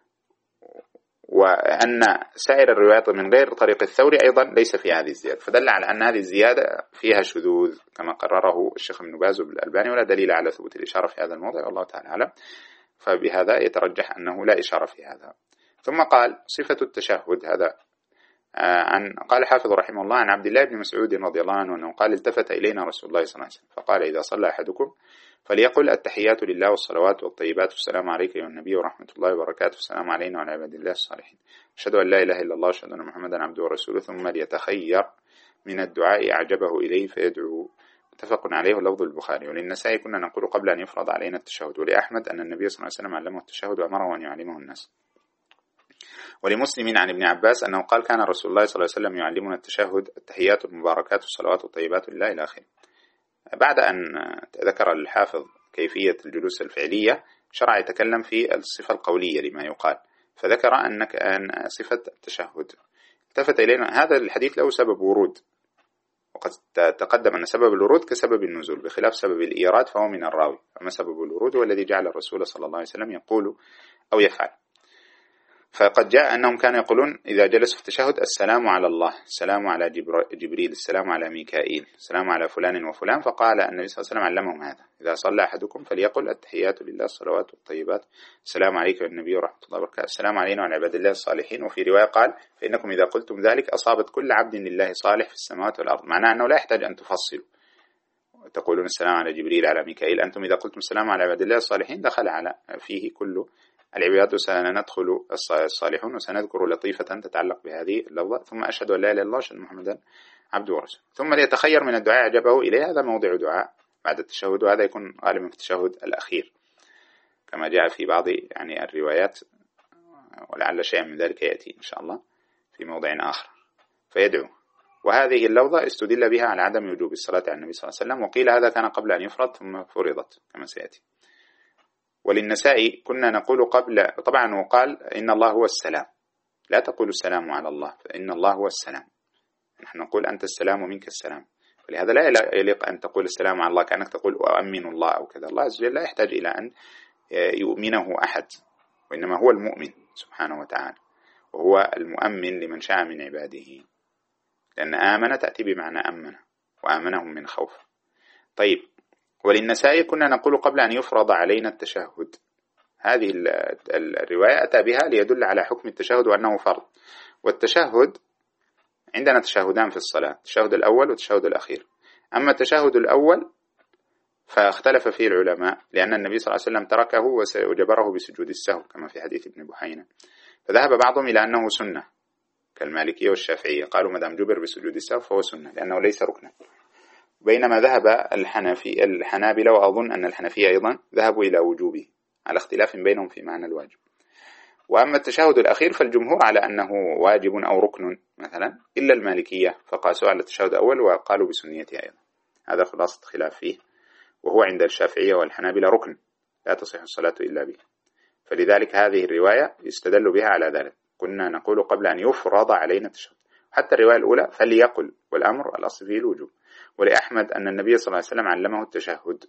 وأن سائر الروايات من غير طريق الثوري أيضا ليس فيها هذه الزيادة، فدل على أن هذه الزيادة فيها شذوذ كما قرره الشيخ ابن باز والألباني، ولا دليل على ثبوت الإشارة في هذا الموضع والله تعالى أعلم، فبهذا يترجح أنه لا إشارة في هذا. ثم قال صفة التشهد، هذا عن قال حافظ رحمه الله عن عبد الله بن مسعود رضي الله عنه أنه قال التفت إلينا رسول الله صلى الله عليه وسلم فقال إذا صلى أحدكم فليقل التحيات لله والصلوات والطيبات والسلام عليك أيها النبي ورحمة الله وبركاته والسلام علينا وعلى عباد الله الصالحين أشهد أن لا إله إلا الله وأشهد أن محمدا عبده ورسوله ثم ليتخير من الدعاء أعجبه إليه فيدعو. متفق عليه لفظ البخاري. وللنسائي كنا نقول قبل أن يفرض علينا التشهد. ولأحمد أن النبي صلى الله عليه وسلم علمه التشهد وأمره أن يعلمه الناس. ولمسلم عن ابن عباس أنه قال كان رسول الله صلى الله عليه وسلم يعلمنا التشهد التحيات المباركات والصلوات الطيبات لله إلى آخره. بعد أن ذكر الحافظ كيفية الجلوس الفعلية شرع يتكلم في الصفة القولية لما يقال، فذكر أنك أن صفة التشهد. التفت إلينا هذا الحديث له سبب ورود، وقد تقدم أن سبب الورود كسبب النزول بخلاف سبب الإيراد فهو من الراوي. أما سبب الورود هو الذي جعل الرسول صلى الله عليه وسلم يقول أو يفعل. فقد جاء أنهم كانوا يقولون إذا جلسوا في التشهد السلام على الله، السلام على جبريل، السلام على ميكائيل، السلام على فلان وفلان. فقال النبي صلى الله عليه وسلم علمهم هذا إذا صلى أحدكم فليقل التحيات لله الصلوات والطيبات السلام عليك والنبي ورحمة الله وبركاته السلام علينا وعلى عباد الله الصالحين. وفي رواية قال فإنكم إذا قلتم ذلك أصابت كل عبد لله صالح في السماوات والأرض، معناه أنه لا يحتاج أن تفصلوا تقولون السلام على جبريل على ميكائيل، أنتم إذا قلتم السلام على عباد الله الصالحين دخل على فيه كل العباد وسندخل الصالحون. وسنذكر لطيفة تتعلق بهذه اللفظة. ثم أشهد أن لا إله إلا الله وأشهد أن محمدا عبده ورسوله. ثم ليتخير من الدعاء أعجبه إليه، هذا موضع دعاء بعد التشهد، وهذا يكون غالبا في التشهد الأخير كما جاء في بعض يعني الروايات، ولعل شيء من ذلك يأتي إن شاء الله في موضع آخر. فيدعو. وهذه اللفظة استدل بها على عدم وجوب الصلاة على النبي صلى الله عليه وسلم، وقيل هذا كان قبل أن يفرض ثم فرضت كما سيأتي. وللنسائي كنا نقول قبل، طبعا وقال إن الله هو السلام، لا تقول السلام على الله فإن الله هو السلام، نحن نقول أنت السلام ومنك السلام. ولهذا لا يليق أن تقول السلام على الله كأنك تقول أؤمن الله أو كذا. الله عز وجل لا يحتاج إلى أن يؤمنه أحد، وإنما هو المؤمن سبحانه وتعالى، وهو المؤمن لمن شاء من عباده، لأن آمن تأتي بمعنى أمن وآمنهم من خوف. طيب. وللنسائي كنا نقول قبل أن يفرض علينا التشهد، هذه الرواية أتى بها ليدل على حكم التشهد وأنه فرض. والتشهد عندنا تشهدان في الصلاة، التشهد الأول والتشهد الأخير. أما التشهد الأول فاختلف فيه العلماء، لأن النبي صلى الله عليه وسلم تركه وجبره بسجود السهو كما في حديث ابن بحينة. فذهب بعضهم إلى أنه سنة كالمالكية والشافعية، قالوا مدام جبر بسجود السهو فهو سنة لأنه ليس ركنا. بينما ذهب الحنفي الحنابلة، وأظن أن الحنفية أيضا ذهبوا إلى وجوبه على اختلاف بينهم في معنى الواجب. وأما التشهد الأخير فالجمهور على أنه واجب أو ركن مثلا، إلا المالكية فقاسوا على التشهد الأول وقالوا بسنيته أيضا. هذا خلاصة خلاف فيه، وهو عند الشافعية والحنابلة ركن لا تصح الصلاة إلا به. فلذلك هذه الرواية يستدل بها على ذلك. كنا نقول قبل أن يفرض علينا التشهد، حتى الرواية الأولى فليقل، والأمر الأصل فيه الوجوب. ولأحمد أن النبي صلى الله عليه وسلم علمه التشهد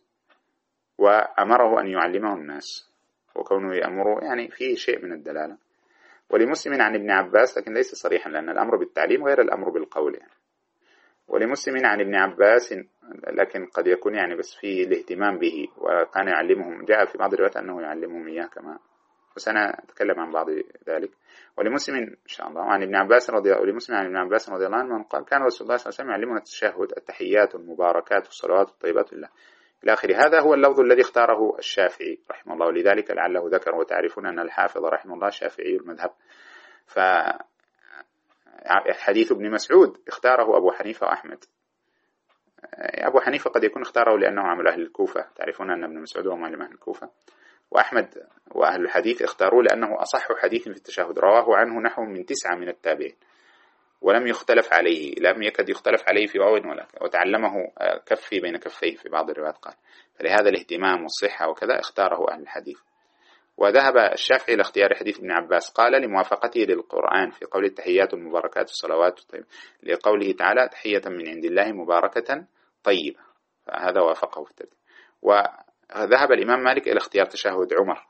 وأمره أن يعلمه الناس، وكونه يأمره يعني فيه شيء من الدلالة. ولمسلم عن ابن عباس، لكن ليس صريحا لأن الأمر بالتعليم غير الأمر بالقول يعني. ولمسلم عن ابن عباس، لكن قد يكون يعني بس فيه الاهتمام به وكان يعلمهم، جاء في بعض الروايات أنه يعلمهم إياه كما، وسنتكلم عن بعض ذلك. ولمسلم إن شاء الله عن ابن عباس رضي الله ولمسلم عن ابن عباس رضي الله عنه قال كان رسول الله صلى الله عليه وسلم يعلمنا التشهد التحيات المباركات والصلوات الطيبات لله إلى آخره. هذا هو اللفظ الذي اختاره الشافعي رحمه الله، ولذلك لعله ذكر. وتعرفون أن الحافظ رحمه الله شافعي المذهب، فحديث ابن مسعود اختاره أبو حنيفة وأحمد. أبو حنيفة قد يكون اختاره لأنه عمل أهل الكوفة، تعرفون أن ابن مسعود هو معلم أهل الكوفة. وأحمد وأهل الحديث اختاروا لأنه أصح حديث في التشهد، رواه عنه نحو من تسعة من التابعين ولم يختلف عليه، لم يكد يختلف عليه في واو ولا، وتعلمه كفي بين كفيه في بعض الروايات قال. فلهذا الاهتمام والصحة وكذا اختاره أهل الحديث. وذهب الشافعي إلى اختيار حديث ابن عباس قال لموافقته للقرآن في قول التحيات والمباركات والصلوات الطيبة، لقوله تعالى تحية من عند الله مباركة طيبة، فهذا وافقه في الترتيب. وذهب الإمام مالك إلى اختيار تشهد عمر،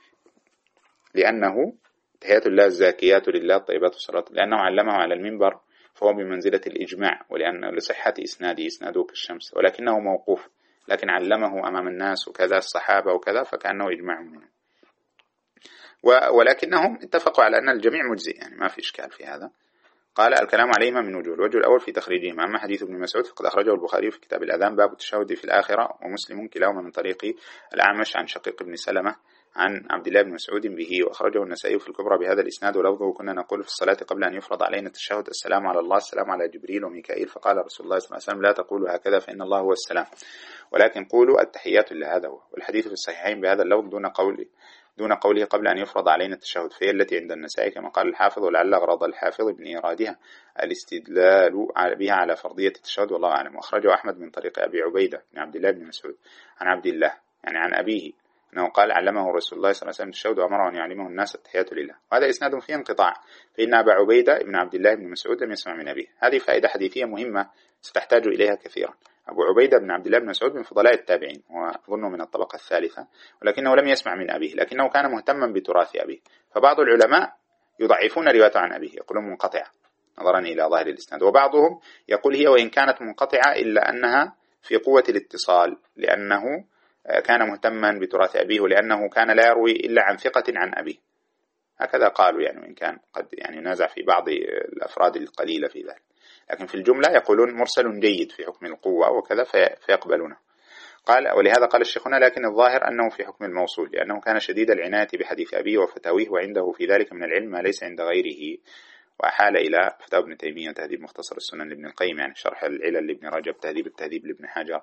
لأنه تحيات الله الزاكيات لله الطيبات والصلاة، لأنه علمه على المنبر فهو بمنزلة الإجماع، ولأنه لصحة إسناده إسناده كالشمس، ولكنه موقوف، لكن علمه أمام الناس وكذا الصحابة وكذا، فكأنه إجماع منه. ولكنهم اتفقوا على أن الجميع مجزئ، يعني ما في إشكال في هذا. قال الكلام عليهما من وجوه. الوجه الأول في تخريجهما. أما حديث ابن مسعود فقد أخرجه البخاري في كتاب الأذان باب التشهد في الآخرة، ومسلم كلاهما من طريق الأعمش عن شقيق بن سلمة عن عبد الله بن مسعود به، وأخرجه النسائي في الكبرى بهذا الإسناد ولفظه: كنا نقول في الصلاة قبل أن يفرض علينا التشهد: السلام على الله، السلام على جبريل وميكائيل. فقال رسول الله صلى الله عليه وسلم: لا تقولوا هكذا فإن الله هو السلام، ولكن قولوا التحيات لله. هذا هو. والحديث في الصحيحين بهذا اللفظ دون قول دون قوله قبل أن يفرض علينا التشهد، فهي التي عند النسائي كما قال الحافظ، ولعل غرض الحافظ من إيرادها الاستدلال بها على فرضية التشهد، والله أعلم. وأخرجه أحمد من طريق أبي عبيدة بن عبد الله بن مسعود عن عبد الله يعني عن أبيه أنه قال: علمه رسول الله صلى الله عليه وسلم التشهد وأمره أن يعلمه الناس التحيات لله. وهذا إسناد فيه انقطاع، فإن أبا عبيدة بن عبد الله بن مسعود لم يسمع من أبيه. هذه فائدة حديثية مهمة ستحتاج إليها كثيرا. أبو عبيدة بن عبد الله بن مسعود من فضلاء التابعين، وأظنه من الطبقة الثالثة، ولكنه لم يسمع من أبيه، لكنه كان مهتما بتراث أبيه. فبعض العلماء يضعفون روايته عن أبيه، يقولون منقطعة نظرا إلى ظاهر الإسناد، وبعضهم يقول هي وإن كانت منقطعة إلا أنها في قوة الاتصال، لأنه كان مهتما بتراث أبيه، ولأنه كان لا يروي إلا عن ثقة عن أبيه. هكذا قالوا يعني، وإن كان قد يعني نازع في بعض الأفراد القليلة في ذلك، لكن في الجملة يقولون مرسل جيد في حكم القوة وكذا فيقبلونه. قال: ولهذا قال الشيخنا: لكن الظاهر أنه في حكم الموصول، لأنه كان شديد العناية بحديث أبيه وفتاويه، وعنده في ذلك من العلم ما ليس عند غيره. وأحال إلى فتاوى ابن تيمية تهذيب مختصر السنن لابن القيم، يعني شرح العلل لابن رجب، تهذيب التهذيب لابن حجر.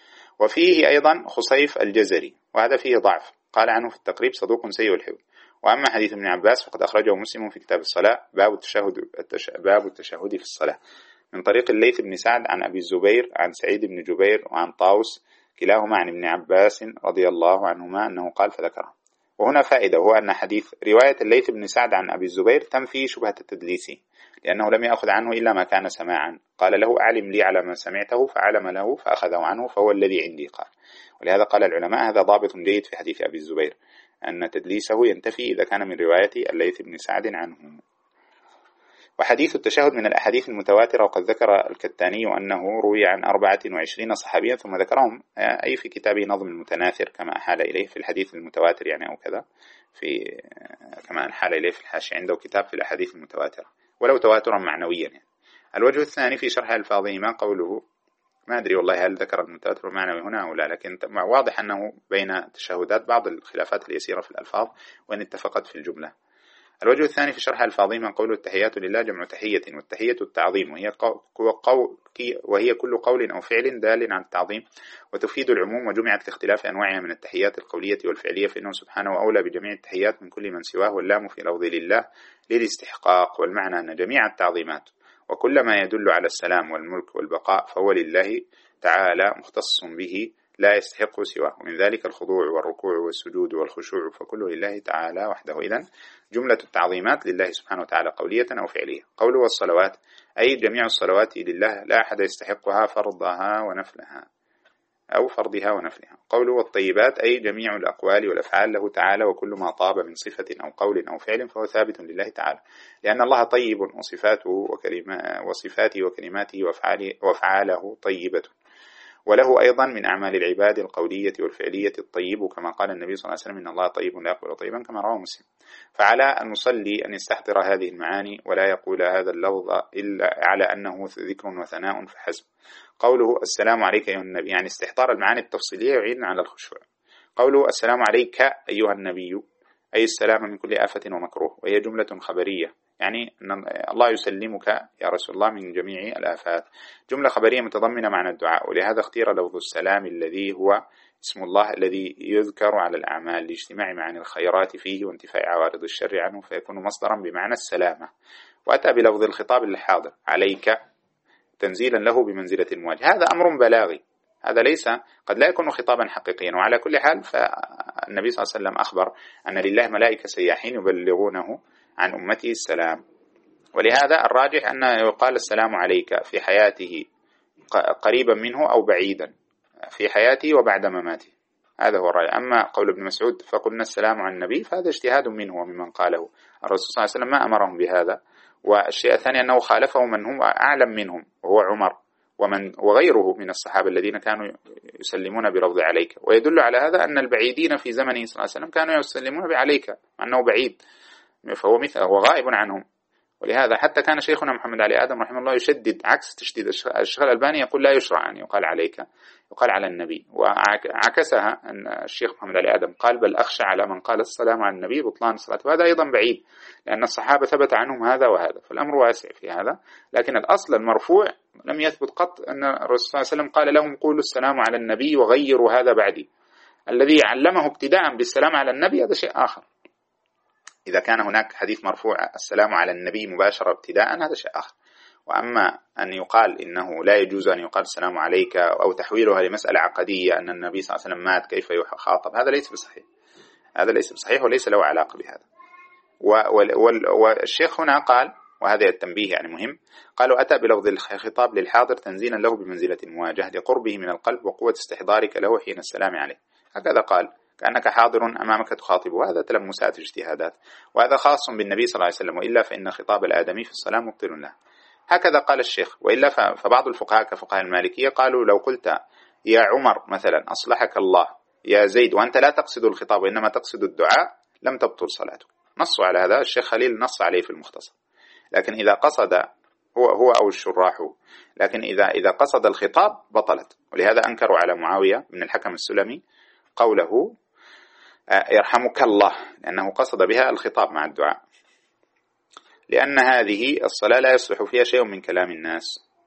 وفيه أيضا خصيف الجزري، وهذا فيه ضعف، قال عنه في التقريب: صدوق سيء الحفظ. وأما حديث ابن عباس فقد أخرجه مسلم في كتاب الصلاة باب التشهد, التش... باب التشهد في الصلاة من طريق الليث بن سعد عن أبي الزبير عن سعيد بن جبير وعن طاوس كلاهما عن ابن عباس رضي الله عنهما أنه قال فذكره. وهنا فائدة، وهو أن حديث رواية الليث بن سعد عن أبي الزبير تنفي شبهة التدليس، لأنه لم يأخذ عنه إلا ما كان سماعا. قال له: أعلم لي على ما سمعته، فعلم له فأخذه عنه، فهو الذي عندي. قال. ولهذا قال العلماء: هذا ضابط جيد في حديث أبي الزبير، أن تدليسه ينتفي إذا كان من رواية الليث بن سعد عنه. وحديث التشهد من الأحاديث المتواترة، وقد ذكر الكتاني أنه روي عن أربعة وعشرين صحابيا ثم ذكرهم أي في كتابه نظم المتناثر كما أحال إليه في الحديث المتواتر يعني، أو كذا في كما أحال إليه في الحاشية عنده كتاب في الأحاديث المتواترة، ولو تواترا معنويا يعني. الوجه الثاني في شرح ألفاظهما قوله، ما أدري والله هل ذكر المتواتر المعنوي هنا أو لا، لكن واضح أنه بين التشهدات بعض الخلافات اليسيرة في الألفاظ وإن اتفقت في الجملة. الوجه الثاني في شرح ألفاظهما قوله: التحيات لله جمع تحية، والتحية التعظيم، وهي, قو... وهي كل قول أو فعل دال عن التعظيم، وتفيد العموم، وجمعت لاختلاف أنواعها من التحيات القولية والفعلية، فإنه سبحانه أولى بجميع التحيات من كل من سواه، واللام في لفظ لله للاستحقاق، والمعنى أن جميع التعظيمات وكل ما يدل على السلام والملك والبقاء فهو لله تعالى مختص به لا يستحق سواه، ومن ذلك الخضوع والركوع والسجود والخشوع، فكله لله تعالى وحده. إذن جملة التعظيمات لله سبحانه وتعالى قولية أو فعلية. قوله والصلوات أي جميع الصلوات لله لا أحد يستحقها فرضها ونفلها أو فرضها ونفلها. قوله والطيبات أي جميع الأقوال والأفعال له تعالى، وكل ما طاب من صفة أو قول أو فعل فهو ثابت لله تعالى، لأن الله طيب وصفاته وكلمة وصفاته وكلماته وأفعاله طيبة، وله أيضا من أعمال العباد القولية والفعلية الطيب، كما قال النبي صلى الله عليه وسلم: إن الله طيب لا يقبل طيبا، كما رواه مسلم. فعلى المصلي أن يستحضر هذه المعاني ولا يقول هذا اللفظ إلا على أنه ذكر وثناء فحسب. قوله السلام عليك أيها النبي يعني استحضار المعاني التفصيلية يعين على الخشوع. قوله السلام عليك أيها النبي أي السلام من كل آفة ومكروه، وهي جملة خبرية يعني أن الله يسلمك يا رسول الله من جميع الآفات، جملة خبرية متضمنة معنى الدعاء، ولهذا اختير لفظ السلام الذي هو اسم الله الذي يذكر على الأعمال لاجتماع معاني الخيرات فيه وانتفاء عوارض الشر عنه، فيكون مصدرا بمعنى السلامة. وأتى بلفظ الخطاب الحاضر عليك تنزيلا له بمنزلة المواجه، هذا أمر بلاغي، هذا ليس قد لا يكون خطابا حقيقيا. وعلى كل حال فالنبي صلى الله عليه وسلم أخبر أن لله ملائكة سياحين يبلغونه عن أمته السلام، ولهذا الراجح أن يقال السلام عليك في حياته قريبا منه أو بعيدا، في حياته وبعد مماته، هذا هو الرأي. أما قول ابن مسعود فقلنا السلام على النبي فهذا اجتهاد منه وممن قاله، الرسول صلى الله عليه وسلم ما أمرهم بهذا. والشيء الثاني أنه خالفه من هم أعلم منهم وهو عمر ومن وغيره من الصحابة الذين كانوا يسلمون بلفظ عليك، ويدل على هذا أن البعيدين في زمنه صلى الله عليه وسلم كانوا يسلمون بعليك مع أنه بعيد، فهو مثل هو غائب عنهم، ولهذا حتى كان شيخنا محمد علي آدم رحمه الله يشدد عكس تشديد الشيخ الألباني، يقول لا يشرع أن يقال عليك، يقال على النبي. وعكسها أن الشيخ محمد علي آدم قال بل أخشى على من قال السلام على النبي بطلان الصلاة، وهذا أيضا بعيد لأن الصحابة ثبت عنهم هذا وهذا، فالأمر واسع في هذا. لكن الأصل المرفوع لم يثبت قط أن الرسول صلى الله عليه وسلم قال لهم قولوا السلام على النبي وغيروا هذا بعدي. الذي علمه ابتداء بالسلام على النبي هذا شيء آخر. إذا كان هناك حديث مرفوع السلام على النبي مباشرة ابتداء هذا شيء آخر. وأما أن يقال إنه لا يجوز أن يقال السلام عليك أو تحويلها لمسألة عقدية أن النبي صلى الله عليه وسلم مات كيف يخاطب، هذا ليس بصحيح، هذا ليس بصحيح وليس له علاقة بهذا. والشيخ هنا قال، وهذا التنبيه يعني مهم، قالوا أتى بلفظ الخطاب للحاضر تنزيلا له بمنزلة المواجهة لقربه من القلب وقوة استحضارك له حين السلام عليه. هكذا قال كأنك حاضر أمامك تخاطبه. هذا تلمسات اجتهادات، وهذا خاص بالنبي صلى الله عليه وسلم، وإلا فإن خطاب الآدمي في الصلاة مبطل له. هكذا قال الشيخ. وإلا فبعض الفقهاء كفقهاء المالكية قالوا لو قلت يا عمر مثلا أصلحك الله، يا زيد، وأنت لا تقصد الخطاب وإنما تقصد الدعاء لم تبطل صلاته. نصوا على هذا، الشيخ خليل نص عليه في المختصر. لكن إذا قصد هو هو أو الشراح، لكن إذا إذا قصد الخطاب بطلت. ولهذا أنكروا على معاوية بن الحكم السلمي قوله يرحمك الله، لأنه قصد بها الخطاب مع الدعاء، لأن هذه الصلاة لا يصلح فيها شيء من كلام الناس.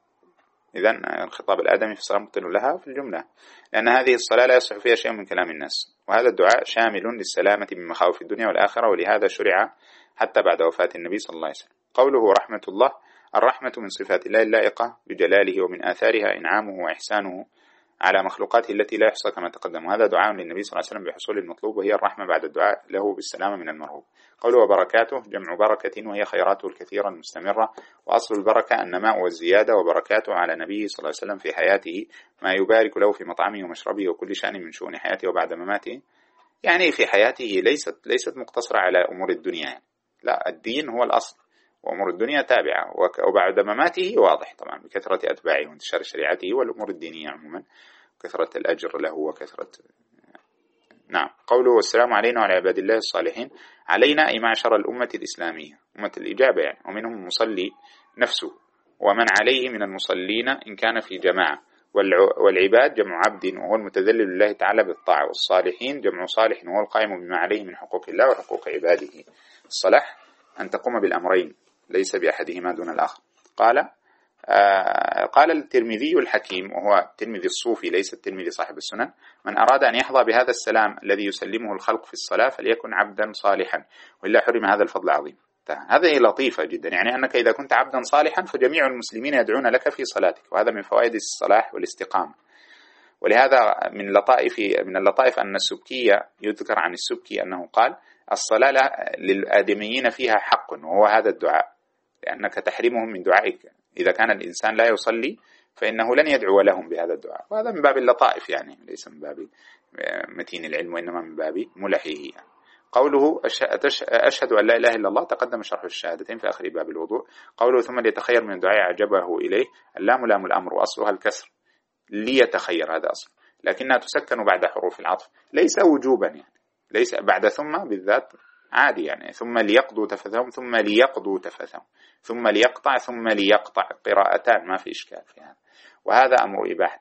إذن الخطاب الآدمي في الصلاة مبطل لها في الجملة، لأن هذه الصلاة لا يصلح فيها شيء من كلام الناس. وهذا الدعاء شامل للسلامة من مخاوف الدنيا والآخرة، ولهذا شرع حتى بعد وفاة النبي صلى الله عليه وسلم. قوله رحمة الله، الرحمة من صفات الله اللائقة بجلاله، ومن آثارها إنعامه وإحسانه على مخلوقاته التي لا يحصى كما تقدم. وهذا دعاء للنبي صلى الله عليه وسلم بحصول المطلوب، وهي الرحمة بعد الدعاء له بالسلامة من المرهوب. قوله وبركاته جمع بركة، وهي خيراته الكثيرة المستمرة، وأصل البركة النماء والزيادة، وبركاته على نبيه صلى الله عليه وسلم في حياته ما يبارك له في مطعمه ومشربه وكل شأن من شؤون حياته وبعد مماته. يعني في حياته ليست ليست مقتصرة على أمور الدنيا يعني. لا، الدين هو الأصل وأمور الدنيا تابعة، وبعد مماته واضح طبعا بكثرة أتباعه وانتشار شريعته والأمور الدينية عموما، كثرة الأجر له وكثرة. نعم. قوله والسلام علينا وعلى عباد الله الصالحين، علينا أي معشر الأمة الإسلامية، أمة الإجابة يعني، ومنهم المصلي نفسه، ومن عليه من المصلين إن كان في جماعة. والعباد جمع عبد وهو المتذلل لله تعالى بالطاعة، والصالحين جمع صالح وهو القائم بما عليه من حقوق الله وحقوق عباده. الصلاح أن تقوم بالأمرين ليس بأحدهما دون الآخر. قال آه قال الترمذي الحكيم، وهو الترمذي الصوفي ليس الترمذي صاحب السنن، من أراد أن يحظى بهذا السلام الذي يسلمه الخلق في الصلاة فليكن عبدا صالحا، وإلا حرم هذا الفضل العظيم. هذه لطيفة جدا، يعني أنك إذا كنت عبدا صالحا فجميع المسلمين يدعون لك في صلاتك، وهذا من فوائد الصلاح والاستقامة. ولهذا من لطائف من اللطائف أن السبكية يذكر عن السبكي أنه قال الصلاة للآدميين فيها حق، وهو هذا الدعاء، لأنك تحرمهم من دعائك. إذا كان الإنسان لا يصلي فإنه لن يدعو لهم بهذا الدعاء، وهذا من باب اللطائف يعني، ليس من باب متين العلم وإنما من باب ملحه يعني. قوله أشهد أن لا إله إلا الله تقدم شرح الشهادتين في آخر باب الوضوء. قوله ثم ليتخير من الدعاء عجبه إليه، اللام لام الأمر وأصلها الكسر، ليتخير هذا أصل، لكنها تسكن بعد حروف العطف، ليس وجوبا يعني، ليس بعد ثم بالذات عادي يعني، ثم ليقضوا تفثهم، ثم ليقضوا تفثهم، ثم ليقطع، ثم ليقطع، قراءتان ما في إشكال في هذا. وهذا أمر إباحة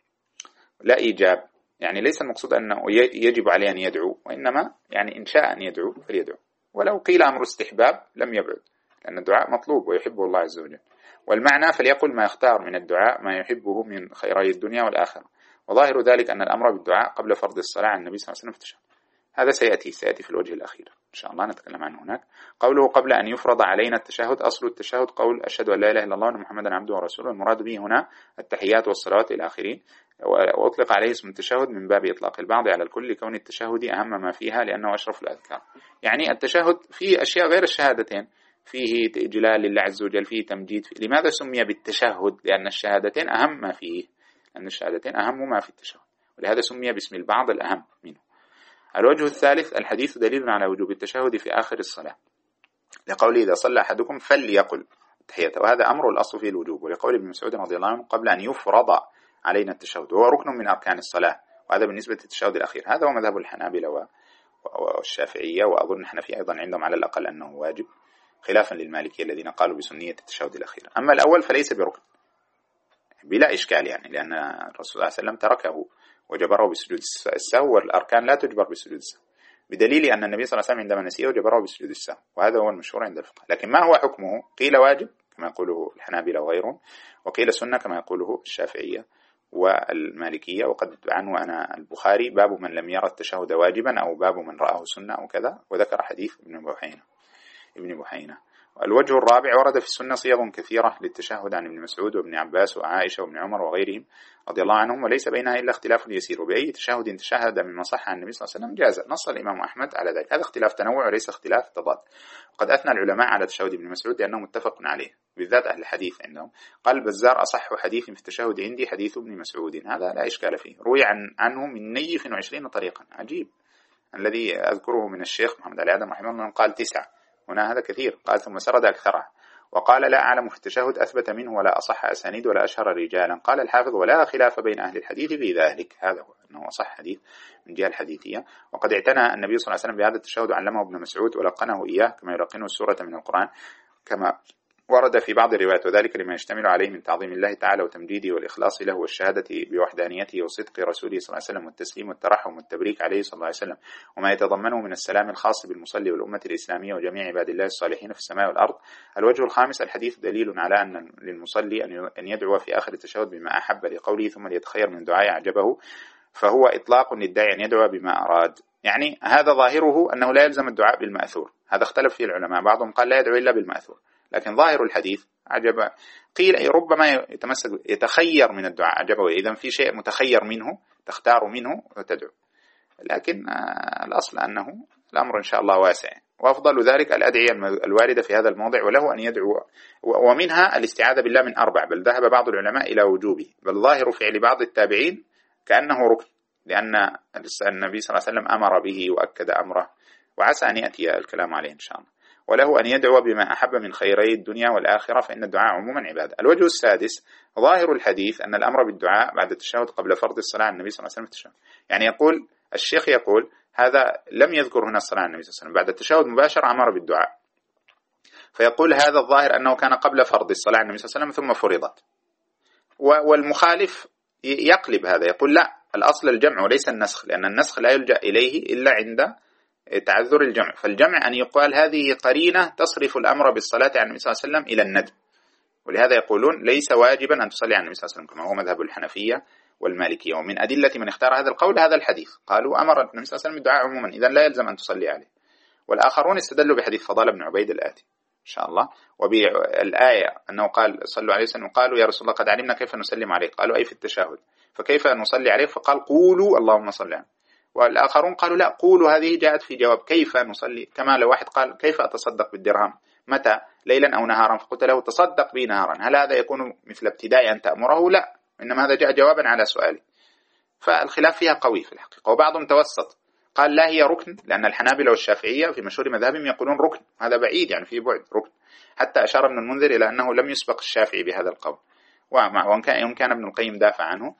لا إيجاب، يعني ليس المقصود أنه يجب عليه أن يدعو، وإنما يعني إن شاء أن يدعو فليدعو. ولو قيل أمر استحباب لم يبعد، لأن الدعاء مطلوب ويحبه الله عز وجل. والمعنى فليقل ما يختار من الدعاء ما يحبه من خيري الدنيا والآخرة. وظاهر ذلك أن الأمر بالدعاء قبل فرض الصلاة على النبي صلى الله عليه وسلم في التشهد. هذا سيأتي سيأتي في الوجه الأخير إن شاء الله نتكلم عنه هناك. قوله قبل أن يفرض علينا التشهد، أصل التشهد قول أشهد أن لا إله إلا الله وأن محمدا عبده ورسوله، المراد به هنا التحيات والصلوات إلى آخرين. وأطلق عليه اسم التشهد من باب إطلاق البعض على الكل لكون التشهد أهم ما فيها لأنه أشرف الأذكار. يعني التشهد فيه أشياء غير الشهادتين، فيه إجلال لله عز وجل، فيه تمجيد. فيه. لماذا سمي بالتشهد؟ لأن الشهادتين أهم ما فيه، لأن الشهادتين أهم ما في التشهد، ولهذا سمي باسم البعض الأهم منه. الوجه الثالث، الحديث دليل على وجوب التشهد في آخر الصلاة، لقول إذا صلى أحدكم فليقل تحيته، وهذا أمر الأصل فيه الوجوب. ولقول ابن مسعود رضي الله عنه قبل أن يفرض علينا التشهد، وهو ركن من أركان الصلاة، وهذا بالنسبة للتشهد الأخير. هذا هو مذهب الحنابلة والشافعية، وأظن الحنفية أيضا عندهم على الأقل أنه واجب. خلافا للمالكية الذين قالوا بسنية التشهد الأخير. أما الأول فليس بركن بلا إشكال يعني، لأن الرسول صلى الله عليه وسلم تركه وجبره بسجود السهو، والأركان لا تجبر بسجود السهو، بدليل أن النبي صلى الله عليه وسلم عندما نسيه جبره بسجود السهو، وهذا هو المشهور عند الفقهاء. لكن ما هو حكمه؟ قيل واجب كما يقوله الحنابلة وغيرهم، وقيل سنة كما يقوله الشافعية والمالكية. وقد عنه أنا البخاري باب من لم يرى التشهد واجبا، أو باب من رآه سنة أو كذا، وذكر حديث ابن بحينة ابن بحينة. الوجه الرابع: ورد في السنة صيغ كثيرة للتشهد عن ابن مسعود وابن عباس وعائشة وابن عمر وغيرهم رضي الله عنهم، وليس بينها إلا اختلاف يسير، وبأي تشهد تشهد مما صح عن النبي صلى الله عليه وسلم جاز. نص الإمام أحمد على ذلك. هذا اختلاف تنوع وليس اختلاف تضاد. وقد أثنى العلماء على تشهد ابن مسعود لأنه متفق عليه، بالذات أهل الحديث عندهم. قال البزار: أصح حديث في التشهد عندي حديث ابن مسعود، هذا لا إشكال فيه، روي عن عنه من نيف وعشرين طريقا. عجيب. الذي أذكره من الشيخ محمد علي آدم رحمه الله قال تسعة، هنا هذا كثير. قال ثم سرد أكثرها وقال: لا أعلم في التشهد أثبت منه ولا أصح أسانيد ولا أشهر رجالا. قال الحافظ: ولا خلاف بين أهل الحديث في ذلك. هذا هو أنه أصح حديث من جهة الحديثية. وقد اعتنى النبي صلى الله عليه وسلم بهذا التشهد وعلمه ابن مسعود ولقنه إياه كما يلقنه السورة من القرآن، كما ورد في بعض الروايات، وذلك لما يشتمل عليه من تعظيم الله تعالى وتمجيده والإخلاص له والشهادة بوحدانيته وصدق رسوله صلى الله عليه وسلم والتسليم والترحم والتبريك عليه صلى الله عليه وسلم، وما يتضمنه من السلام الخاص بالمصلي والأمة الإسلامية وجميع عباد الله الصالحين في السماء والأرض. الوجه الخامس: الحديث دليل على أن للمصلي أن يدعو في آخر التشهد بما أحب لقوله ثم ليتخير من دعاء أعجبه، فهو إطلاق للداعي أن يدعو بما أراد. يعني هذا ظاهره أنه لا يلزم الدعاء بالمأثور، هذا اختلف فيه العلماء، بعضهم قال لا يدعو إلا بالمأثور، لكن ظاهر الحديث عجب. قيل ربما يتمسك يتخير من الدعاء عجبه، إذا في شيء متخير منه تختار منه وتدعو، لكن الأصل أنه الأمر إن شاء الله واسع. وأفضل ذلك الأدعية الواردة في هذا الموضع، وله أن يدعو، ومنها الاستعاذة بالله من أربع، بل ذهب بعض العلماء إلى وجوبه، بل ظاهر فعل بعض التابعين كأنه ركن، لأن النبي صلى الله عليه وسلم أمر به وأكد أمره، وعسى أن يأتي الكلام عليه إن شاء الله. وله أن يدعو بما أحب من خيري الدنيا والآخرة، فإن الدعاء عموما عبادة. الوجه السادس: ظاهر الحديث أن الأمر بالدعاء بعد التشهد قبل فرض الصلاة على النبي صلى الله عليه وسلم في التشهد. يعني يقول الشيخ يقول هذا لم يذكر هنا الصلاة على النبي صلى الله عليه وسلم، بعد التشهد مباشرة أمر بالدعاء، فيقول هذا الظاهر أنه كان قبل فرض الصلاة على النبي صلى الله عليه وسلم ثم فرضت. والمخالف يقلب هذا، يقول لا، الأصل الجمع وليس النسخ، لأن النسخ لا يلجأ إليه إلا عند تعذر الجمع، فالجمع أن يقال هذه قرينة تصرف الأمر بالصلاة على النبي صلى الله عليه وسلم إلى الندب، ولهذا يقولون ليس واجبا أن تصلي على النبي صلى الله عليه وسلم، كما هو مذهب الحنفية والمالكية. ومن أدلة من اختار هذا القول هذا الحديث، قالوا أمر النبي صلى الله عليه وسلم بالدعاء عموما، إذا لا يلزم أن تصلي عليه. والآخرون استدلوا بحديث فضالة بن عبيد الآتي إن شاء الله، وبالآية أنه قال صلوا عليه وسلم، قالوا يا رسول الله قد علمنا كيف نسلم عليك، قالوا أي في التشهد، فكيف نصلي عليه؟ فقال قولوا اللهم صل عليه. والآخرون قالوا لا، قولوا هذه جاءت في جواب كيف نصلي، كما لو واحد قال كيف أتصدق بالدرهم، متى؟ ليلا أو نهارا، فقلت له تصدق بي نهارا، هل هذا يكون مثل ابتداء أن تأمره؟ لا، إنما هذا جاء جوابا على سؤالي. فالخلاف فيها قوي في الحقيقة، وبعضهم توسط قال لا هي ركن، لأن الحنابلة والشافعية في مشهور مذهبهم يقولون ركن، هذا بعيد يعني في بعد ركن، حتى أشار ابن المنذر إلى أنه لم يسبق الشافعي بهذا القول، وإن كان كان ابن القيم دافع عنه،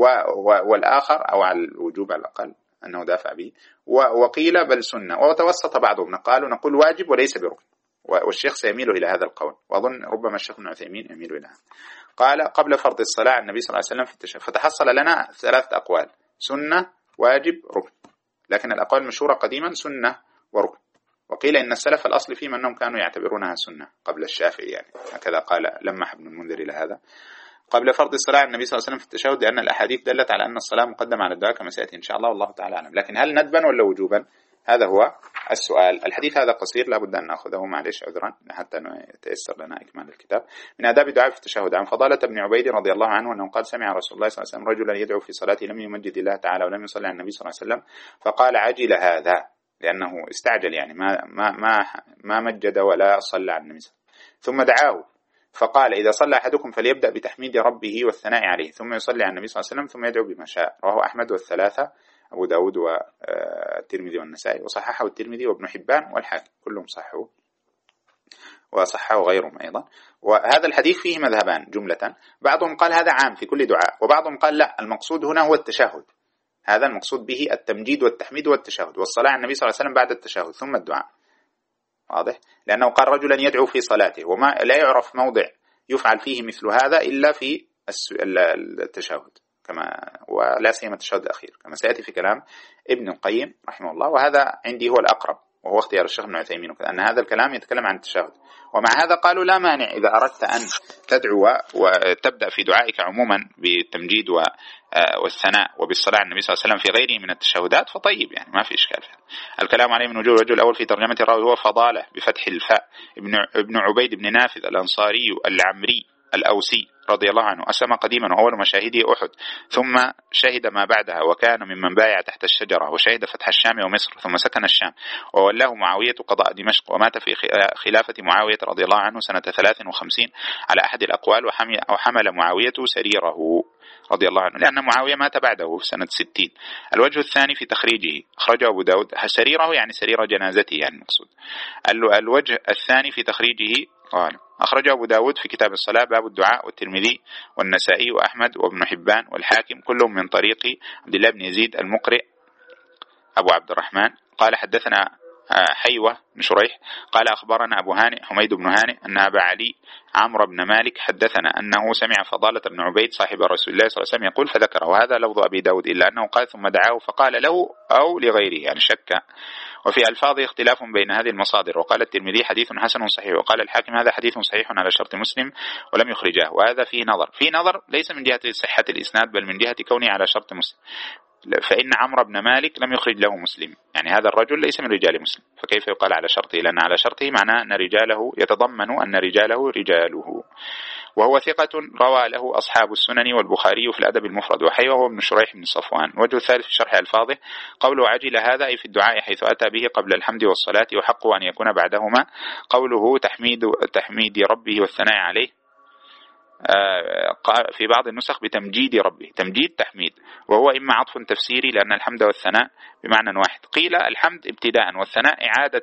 والآخر أو على الوجوب على الأقل أنه دافع به، وقيل بل سنة، وتوسط بعضهم قالوا نقول واجب وليس بركن، والشيخ سيميل إلى هذا القول، وأظن ربما الشيخ ابن عثيمين يميل إلى هذا. قال قبل فرض الصلاة على النبي صلى الله عليه وسلم في التشهد، فتحصل لنا ثلاثة أقوال: سنة، واجب، ركن، لكن الأقوال المشهورة قديما سنة وركن. وقيل إن السلف الأصل فيهم أنهم كانوا يعتبرونها سنة قبل الشافعي، يعني هكذا قال لمح ابن المنذر إلى هذا قبل فرض الصلاة على النبي صلى الله عليه وسلم في التشهد، لأن الأحاديث دلت على أن الصلاة مقدمة على الدعاء كما سيأتي إن شاء الله، والله تعالى أعلم. لكن هل ندبا ولا وجوبا؟ هذا هو السؤال. الحديث هذا قصير، لا بد أن نأخذه، معلش عذرا حتى يتيسر لنا إكمال الكتاب. من آداب الدعاء في التشهد: عن فضالة بن عبيد رضي الله عنه أنه قال سمع رسول الله صلى الله عليه وسلم رجلا يدعو في صلاته لم يمجد الله تعالى ولم يصلي على النبي صلى الله عليه وسلم، فقال عجل هذا، لأنه استعجل يعني ما ما ما ما مجد ولا صلى على النبي، ثم دعاه فقال إذا صلى أحدكم فليبدأ بتحميد ربه والثناء عليه ثم يصلي على النبي صلى الله عليه وسلم ثم يدعو بما شاء. رواه أحمد والثلاثة، أبو داود والترمذي والنسائي، وصححه الترمذي وابن حبان والحاكم، كلهم صحوا وصححه غيرهم أيضا. وهذا الحديث فيه مذهبان جملة، بعضهم قال هذا عام في كل دعاء، وبعضهم قال لا، المقصود هنا هو التشهد، هذا المقصود به التمجيد والتحميد والتشهد، والصلاة على النبي صلى الله عليه وسلم بعد التشهد ثم الدعاء. واضح؟ لأنه قال رجلا يدعو في صلاته، وما لا يعرف موضع يفعل فيه مثل هذا إلا في التشهد، كما ولا سيما التشهد الأخير كما سيأتي في كلام ابن القيم رحمه الله، وهذا عندي هو الأقرب وهو اختيار الشيخ ابن عثيمين، أن هذا الكلام يتكلم عن التشهد. ومع هذا قالوا لا مانع إذا أردت أن تدعو وتبدأ في دعائك عموما بالتمجيد والثناء وبالصلاة على النبي صلى الله عليه وسلم في غيره من التشهدات فطيب، يعني ما في إشكال فيها. الكلام عليه من وجوه. الوجه الأول في ترجمة الراوي هو فضالة بفتح الفاء ابن ابن عبيد بن نافذ الأنصاري العمري الأوسي رضي الله عنه، أسلم قديما وأول مشاهده أحد، ثم شهد ما بعدها وكان ممن بايع تحت الشجرة، وشهد فتح الشام ومصر، ثم سكن الشام وولاه معاوية قضاء دمشق، ومات في خلافة معاوية رضي الله عنه سنة ثلاث وخمسين على أحد الأقوال، وحمل معاوية سريره رضي الله عنه لأن معاوية مات بعده في سنة ستين. الوجه الثاني في تخريجه أخرجه أبو داود، سريره يعني سرير جنازته يعني المقصود. الوجه الثاني في تخريجه قال أخرجه أبو داود في كتاب الصلاة باب الدعاء، والترمذي والنسائي وأحمد وابن حبان والحاكم كلهم من طريق عبد الله بن يزيد المقرئ أبو عبد الرحمن قال حدثنا حيوة بن شريح قال أخبرنا أبو هانئ حميد بن هانئ أن أبا علي عمرو بن مالك حدثنا أنه سمع فضالة بن عبيد صاحب رسول الله صلى الله عليه وسلم يقول فذكر، وهذا لفظ أبي داود إلا أنه قال ثم دعاه فقال له أو لغيره، يعني شك. وفي ألفاظه اختلاف بين هذه المصادر، وقال الترمذي حديث حسن صحيح، وقال الحاكم هذا حديث صحيح على شرط مسلم ولم يخرجه، وهذا فيه نظر في نظر ليس من جهة صحة الإسناد بل من جهة كونه على شرط مسلم، فإن عمرو بن مالك لم يخرج له مسلم، يعني هذا الرجل ليس من رجال مسلم، فكيف يقال على شرطه؟ لأن على شرطه معناه أن رجاله يتضمن أن رجاله رجاله، وهو ثقة روى له أصحاب السنن والبخاري في الأدب المفرد، وحيوه هو ابن شريح بن صفوان. وجه الثالث في شرح ألفاظه قوله عجل هذا أي في الدعاء حيث أتى به قبل الحمد والصلاة، وحقه أن يكون بعدهما قوله تحميد تحميد ربه والثناء عليه، في بعض النسخ بتمجيد ربه، تمجيد تحميد، وهو إما عطف تفسيري لأن الحمد والثناء بمعنى واحد، قيل الحمد ابتداء والثناء إعادة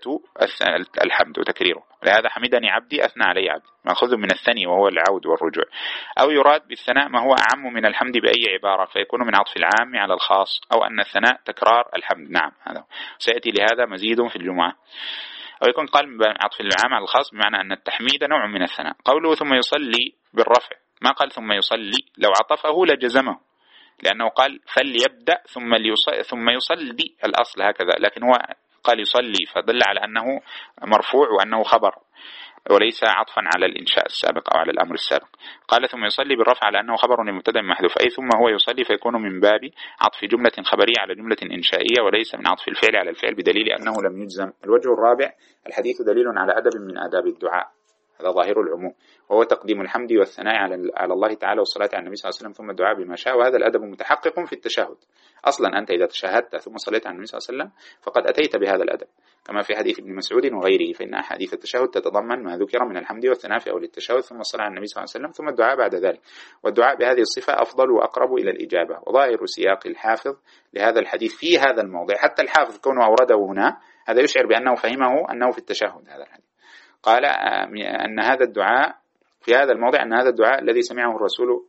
الحمد وتكريره، لهذا حمدني عبدي أثنى علي عبدي، مأخوذ من الثني وهو العود والرجوع. أو يراد بالثناء ما هو أعم من الحمد بأي عبارة فيكون من عطف العام على الخاص، أو أن الثناء تكرار الحمد. نعم هذا سيأتي لهذا مزيد في الجمعة. أو يكون قال من عطف العام على الخاص بمعنى أن التحميد نوع من الثناء. قوله ثم يصلي بالرفع، ما قال ثم يصلي، لو عطفه لجزمه لأنه قال فليبدأ ثم ليصلي ثم يصلي الأصل هكذا، لكن هو قال يصلي فدل على أنه مرفوع وأنه خبر وليس عطفا على الإنشاء السابق أو على الأمر السابق. قال ثم يصلي بالرفع على أنه خبر لمبتدأ محذوف، أي ثم هو يصلي فيكون من باب عطف جملة خبرية على جملة إنشائية وليس من عطف الفعل على الفعل بدليل أنه لم يجزم. الوجه الرابع الحديث دليل على أدب من آداب الدعاء، هذا ظاهر العموم، وهو تقديم الحمد والثناء على الله تعالى والصلاة على النبي صلى الله عليه وسلم ثم الدعاء بما شاء، وهذا الأدب متحقق في التشهد. أصلا أنت إذا تشهدت ثم صليت على النبي صلى الله عليه وسلم فقد أتيت بهذا الأدب، كما في حديث ابن مسعود وغيره، فإن أحاديث التشهد تتضمن ما ذكر من الحمد والثناء في أول التشهد ثم الصلاة على النبي صلى الله عليه وسلم ثم الدعاء بعد ذلك، والدعاء بهذه الصفة أفضل وأقرب إلى الإجابة. وظاهر سياق الحافظ لهذا الحديث في هذا الموضع، حتى الحافظ كونه أورده هنا هذا يشعر بأنه فهمه أنه في التشهد هذا الحديث، قال أن هذا الدعاء في هذا الموضع أن هذا الدعاء الذي سمعه الرسول،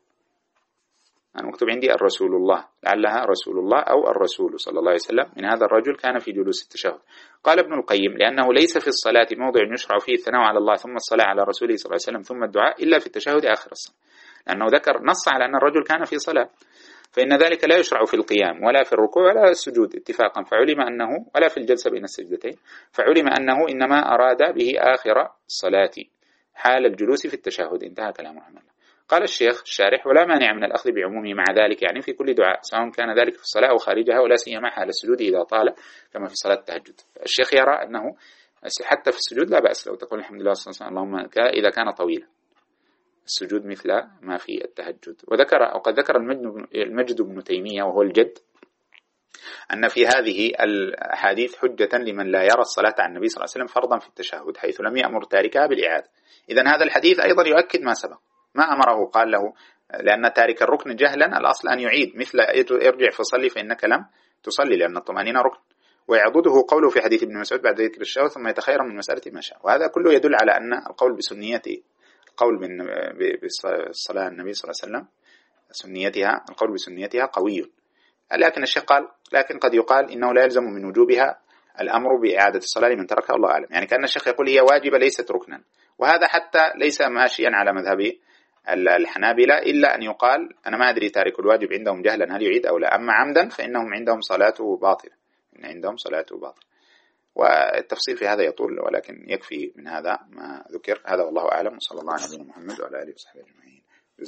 أنا مكتوب عندي الرسول الله، لعلها رسول الله أو الرسول صلى الله عليه وسلم، من هذا الرجل كان في جلوس التشهد. قال ابن القيم لأنه ليس في الصلاة موضع يشرع فيه الثناء على الله ثم الصلاة على رسوله صلى الله عليه وسلم ثم الدعاء إلا في التشهد آخر الصلاة، لأنه ذكر نص على أن الرجل كان في صلاة، فإن ذلك لا يشرع في القيام ولا في الركوع ولا السجود اتفاقا، فعلم أنه ولا في الجلسة بين السجدتين، فعلم أنه إنما أراد به آخر الصلاة حال الجلوس في التشهد. انتهى كلام رحمه الله. قال الشيخ الشارح ولا مانع من الأخذ بعمومه مع ذلك، يعني في كل دعاء سواء كان ذلك في الصلاة أو خارجها، ولا سيما حال السجود إذا طال كما في صلاة التهجد. الشيخ يرى أنه حتى في السجود لا بأس لو تقول الحمد لله اللهم إذا كان طويلا السجود مثل ما في التهجد. وذكر أو قد ذكر المجد بن تيمية وهو الجد أن في هذه الأحاديث حجة لمن لا يرى الصلاة على النبي صلى الله عليه وسلم فرضا في التشهد حيث لم يأمر تاركها بالإعادة. إذن هذا الحديث أيضا يؤكد ما سبق، ما أمره قال له لأن تارك الركن جهلا الأصل أن يعيد، مثل ارجع فصلي فإنك لم تصلي، لأن الطمأنينة ركن. ويعضده قوله في حديث ابن مسعود بعد ذكر الشهوة ثم يتخير من مسألة ما شاء، وهذا كله يدل على أن القول بسنيته، القول بالصلاة على النبي صلى الله عليه وسلم سنيتها، القول بسنيتها قوي. لكن الشيخ قال لكن قد يقال إنه لا يلزم من وجوبها الأمر بإعادة الصلاة لمن تركها، الله أعلم. يعني كأن الشيخ يقول هي واجبة ليست ركنا، وهذا حتى ليس ماشيا على مذهب الحنابلة، إلا أن يقال أنا ما أدري تارك الواجب عندهم جهلا هل يعيد أو لا، أما عمدا فإنهم عندهم صلاته باطلة، إن عندهم صلاته باطلة. والتفصيل في هذا يطول، ولكن يكفي من هذا ما ذكر. هذا والله أعلم، وصلى الله على نبينا محمد وعلى آله وصحبه أجمعين.